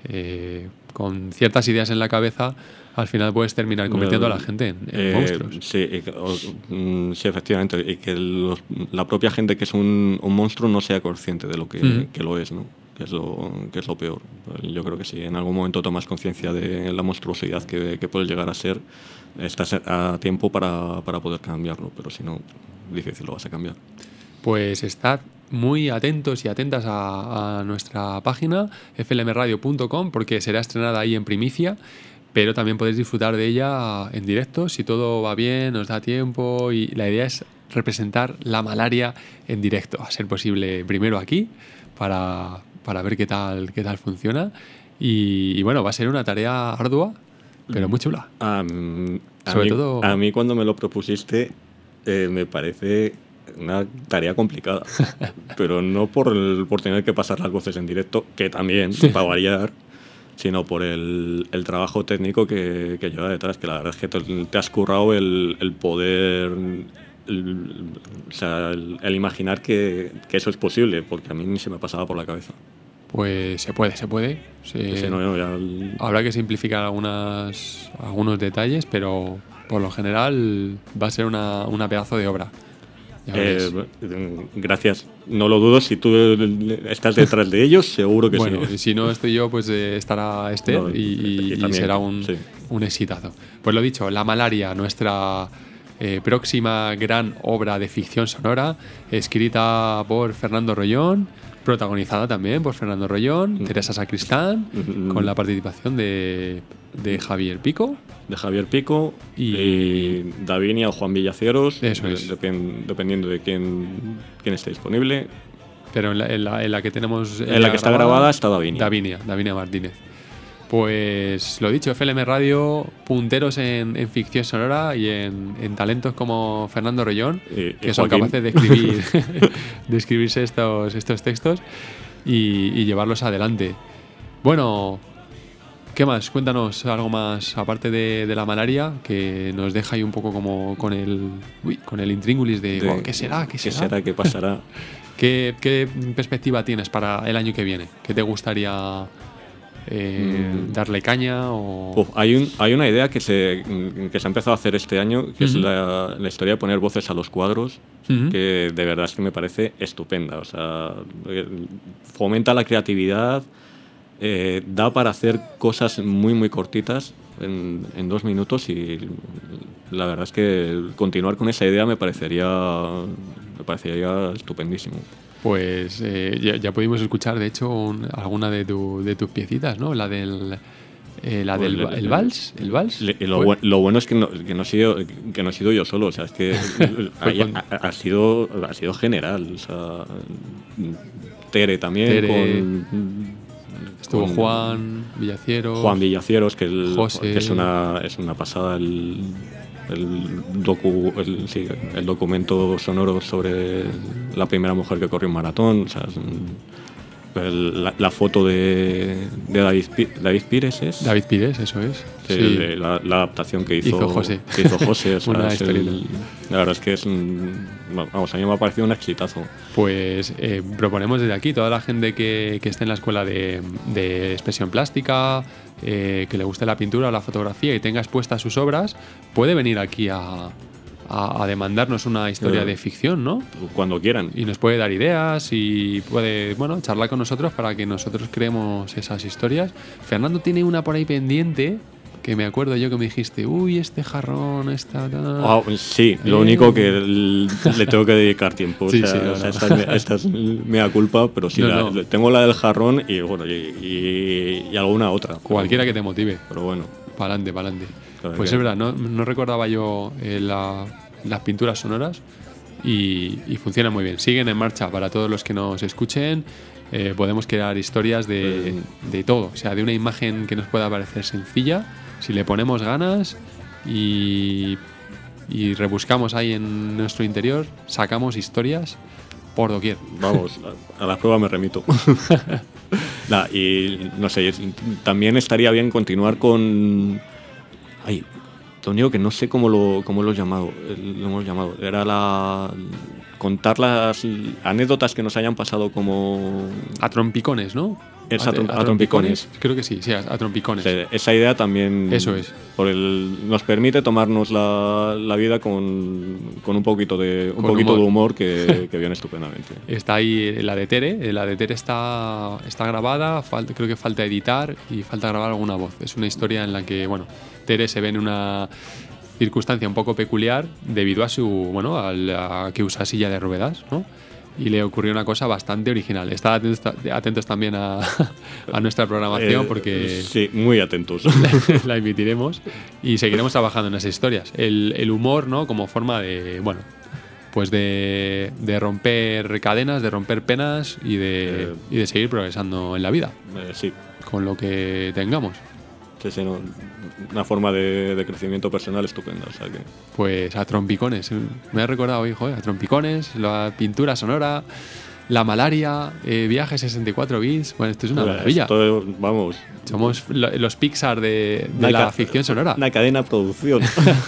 eh, con ciertas ideas en la cabeza, al final puedes terminar convirtiendo a la gente en, en Eh, monstruos. Sí, y que- o- mm, sí, efectivamente. Y que los- la propia gente que es un, un monstruo no sea consciente de lo que, Ujú. que lo es, ¿no? Que es lo, que es lo peor. Yo creo que si en algún momento tomas conciencia de la monstruosidad que, que puedes llegar a ser, estás a tiempo para, para poder cambiarlo, pero si no, difícil lo vas a cambiar. Pues estad muy atentos y atentas a, a nuestra página f l m radio punto com porque será estrenada ahí en primicia, pero también podéis disfrutar de ella en directo si todo va bien, nos da tiempo, y la idea es representar la malaria en directo, a ser posible primero aquí para, para ver qué tal, qué tal funciona, y, y bueno, va a ser una tarea ardua, pero muy chula. A, m- a Sobre mí, todo- a mí cuando me lo propusiste eh, me parece una tarea complicada, pero no por, el- por tener que pasar las voces en directo, que también, para variar, sino por el, el trabajo técnico que, que lleva detrás, que la verdad es que te, te has currado el, el poder, el, o sea, el, el imaginar que, que eso es posible, porque a mí ni se me pasaba por la cabeza. Pues se puede, se puede. Se- Sí, no, no, ya el- Habrá que simplificar algunas, algunos detalles, pero por lo general va a ser una, una pedazo de obra. Ya veréis. Eh, gracias. No lo dudo. Si tú estás detrás de ellos, seguro que bueno, sí. y si no estoy yo, pues eh, estará Esther No, y, y- y y también, será un, sí. un exitazo. Pues lo dicho, La Malaria, nuestra eh, próxima gran obra de ficción sonora, escrita por Fernando Rollón, protagonizada también por Fernando Rollón, Teresa Sacristán, con la participación de, de Javier Pico. De Javier Pico y, Davinia o Juan Villacieros, Eso de- es. depen- dependiendo de quién, quién esté disponible. Pero en la, en la- en la que tenemos. En la que está grabada está Davinia. Davinia, Davinia Martínez. Pues lo dicho, F L M Radio, punteros en, en ficción sonora y en, en talentos como Fernando Rollón, Y- que y son Joaquín. capaces de escribir de escribirse estos, estos textos y, y llevarlos adelante. Bueno, ¿qué más? Cuéntanos algo más, aparte de, de la malaria, que nos deja ahí un poco como con el uy, con el intríngulis de, De- "Buah, ¿qué será? ¿Qué ¿Qué será? será? ¿Qué pasará? ¿Qué, qué perspectiva tienes para el año que viene? ¿Qué te gustaría eh, Mm. darle caña? O... Uf, hay, un, hay una idea que se, que se ha empezado a hacer este año, que es Ujú. la, la historia de poner voces a los cuadros, Ujú. que de verdad es que me parece estupenda. O sea, eh, fomenta la creatividad, eh, da para hacer cosas muy, muy cortitas en, en dos minutos y la verdad es que continuar con esa idea me parecería, me parecería estupendísimo. Pues eh, ya, ya pudimos escuchar, de hecho, un- alguna de, tu- de tus piecitas, ¿no? La del, eh, la del Pues, el vals, el vals. Le- y lo, Fue- buen- lo bueno es que no, que no he sido que no he sido yo solo, o sea, es que ahí con- ha, ha sido ha sido general, o sea, Tere también Tere, con estuvo con Juan Villacieros. Juan Villacieros, que, el- José. que es una es una pasada el el, docu, el, sí, el documento sonoro sobre la primera mujer que corrió un maratón, o sea, es un- el- la, la foto de, de David, Pi- David Pires es David Pires, eso es. Sí, Sí. de la, la adaptación que hizo, Hizo José. que hizo José, o sea, Una es el- historieta. la verdad es que es un, vamos, a mí me ha parecido un exitazo. Pues eh, proponemos desde aquí, toda la gente que, que esté en la escuela de, de expresión plástica, eh, que le guste la pintura o la fotografía y tenga expuestas sus obras, puede venir aquí a, a- a demandarnos una historia Eh, de ficción, ¿no? Cuando quieran. Y nos puede dar ideas y puede, bueno, charlar con nosotros para que nosotros creemos esas historias. Fernando tiene una por ahí pendiente, que me acuerdo yo que me dijiste, uy, este jarrón, esta... ta". Ah, sí, lo Eh. único que l- le tengo que dedicar tiempo. Sí, o sea, sí, no, o sea, no. esta, es, mi- esta es mea culpa, pero sí, No, la- no. tengo la del jarrón y bueno y, y- y alguna otra. Cualquiera que te motive. Pero bueno. Para adelante, para adelante. Claro Pues que- es verdad, no, no recordaba yo eh, la- las pinturas sonoras y, y funcionan muy bien. Siguen en marcha para todos los que nos escuchen. Eh, podemos crear historias de, de todo, o sea, de una imagen que nos pueda parecer sencilla, si le ponemos ganas y, y rebuscamos ahí en nuestro interior, sacamos historias por doquier. Vamos, a, a la prueba me remito. Nah, y no sé, es- también estaría bien continuar con. Ay, te digo que no sé cómo lo, cómo lo, he llamado, eh, lo hemos llamado. Era la. Contar las anécdotas que nos hayan pasado como. A trompicones, ¿no? Es a, trom- a trompicones. Creo que sí, sí, a, a trompicones. O sea, esa idea también. Eso es. Por el, nos permite tomarnos la, la vida con, con un poquito de un Con poquito humor. de humor que, que viene estupendamente. Está ahí la de Tere. La de Tere está, está grabada. Falta, creo que falta editar y falta grabar alguna voz. Es una historia en la que, bueno, Tere se ve en una circunstancia un poco peculiar debido a su, bueno, a, la, a que usa silla de ruedas, ¿no? Y le ocurrió una cosa bastante original. Estad atentos, atentos también a, a nuestra programación Eh, porque sí, muy atentos. la, la emitiremos y seguiremos trabajando en esas historias. El, el humor, ¿no? Como forma de, bueno, pues de, de romper cadenas, de romper penas y de, Eh. y de seguir progresando en la vida. Eh, sí. Con lo que tengamos. Sí, sí, no, una forma de, de crecimiento personal estupenda. O sea que... Pues a trompicones. Me he recordado, hijo, ¿eh? A trompicones, la pintura sonora, la malaria, eh, viaje sesenta y cuatro bits. Bueno, esto es una Bueno, maravilla. esto, vamos. Somos lo- los Pixar de, de Una la ca- ficción sonora. Una cadena de producción.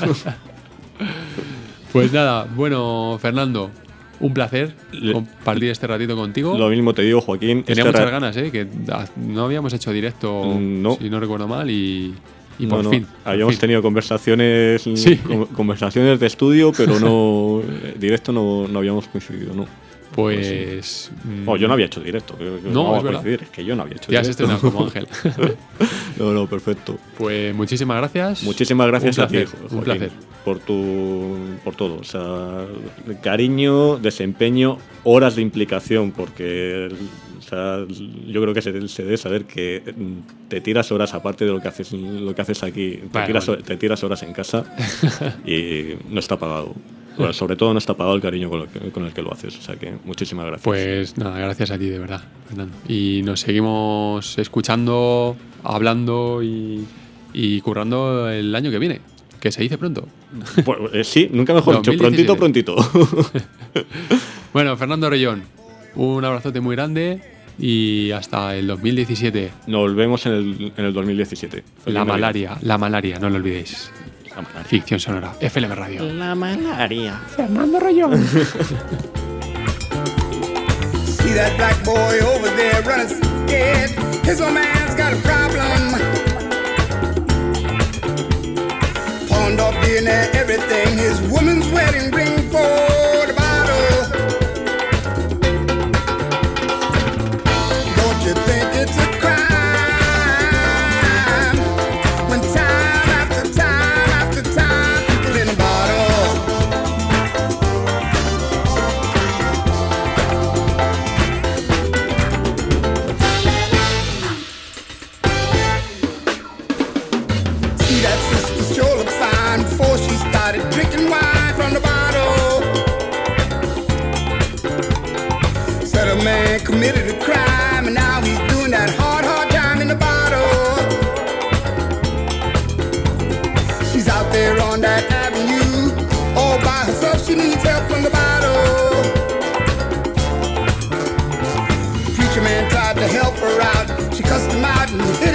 Pues nada, bueno, Fernando, un placer compartir este ratito contigo. Lo mismo te digo, Joaquín. Tenía este muchas ra- ganas, ¿eh? Que ah, no habíamos hecho directo, No. si no recuerdo mal, y, y No, por no, fin. por habíamos fin. tenido conversaciones Sí. con- conversaciones de estudio, pero no eh, directo no, no habíamos coincidido, ¿no? Pues. Mm, oh, yo no había hecho directo. que- que No, vamos es a verdad. coincidir, es que yo no había hecho Ya has directo. estrenado como Ángel. No, no, perfecto. Pues muchísimas gracias. Muchísimas gracias Un a ti, placer, Joaquín, un placer. por tu por todo, o sea, cariño, desempeño, horas de implicación, porque o sea, yo creo que se, se debe saber que mm, te tiras horas aparte de lo que haces lo que haces aquí, te, Bueno, tiras, bueno. te tiras horas en casa y no está pagado. Bueno, sobre todo no está pagado el cariño con, lo que- con el que lo haces, o sea que muchísimas gracias. Pues nada, gracias a ti, de verdad, Fernando. Y nos seguimos escuchando, hablando y, y currando el año que viene, que se dice pronto. Pues, eh, sí, nunca mejor dicho, dos mil diecisiete. prontito, prontito. Bueno, Fernando Rellón, un abrazote muy grande y hasta el dos mil diecisiete. Nos vemos en el, en el dos mil diecisiete. Feliz La Navidad. malaria, la malaria, no lo olvidéis. Ficción sonora, F L M Radio. La malaria. Fernando Rellón. See that black boy over there running scared. His old man's got a problem. Pawned off D N A, everything. His woman's wedding ring for the bottle. Don't you think it's a crime when time after time after time people in the bottle? See that sister sure looked fine before she started drinking wine from the bottle. Said a man committed a crime and now he's doing that hard, hard time in the bottle. She's out there on that avenue, all by herself, she needs help from the bottle. Preacher man tried to help her out, she cussed him out and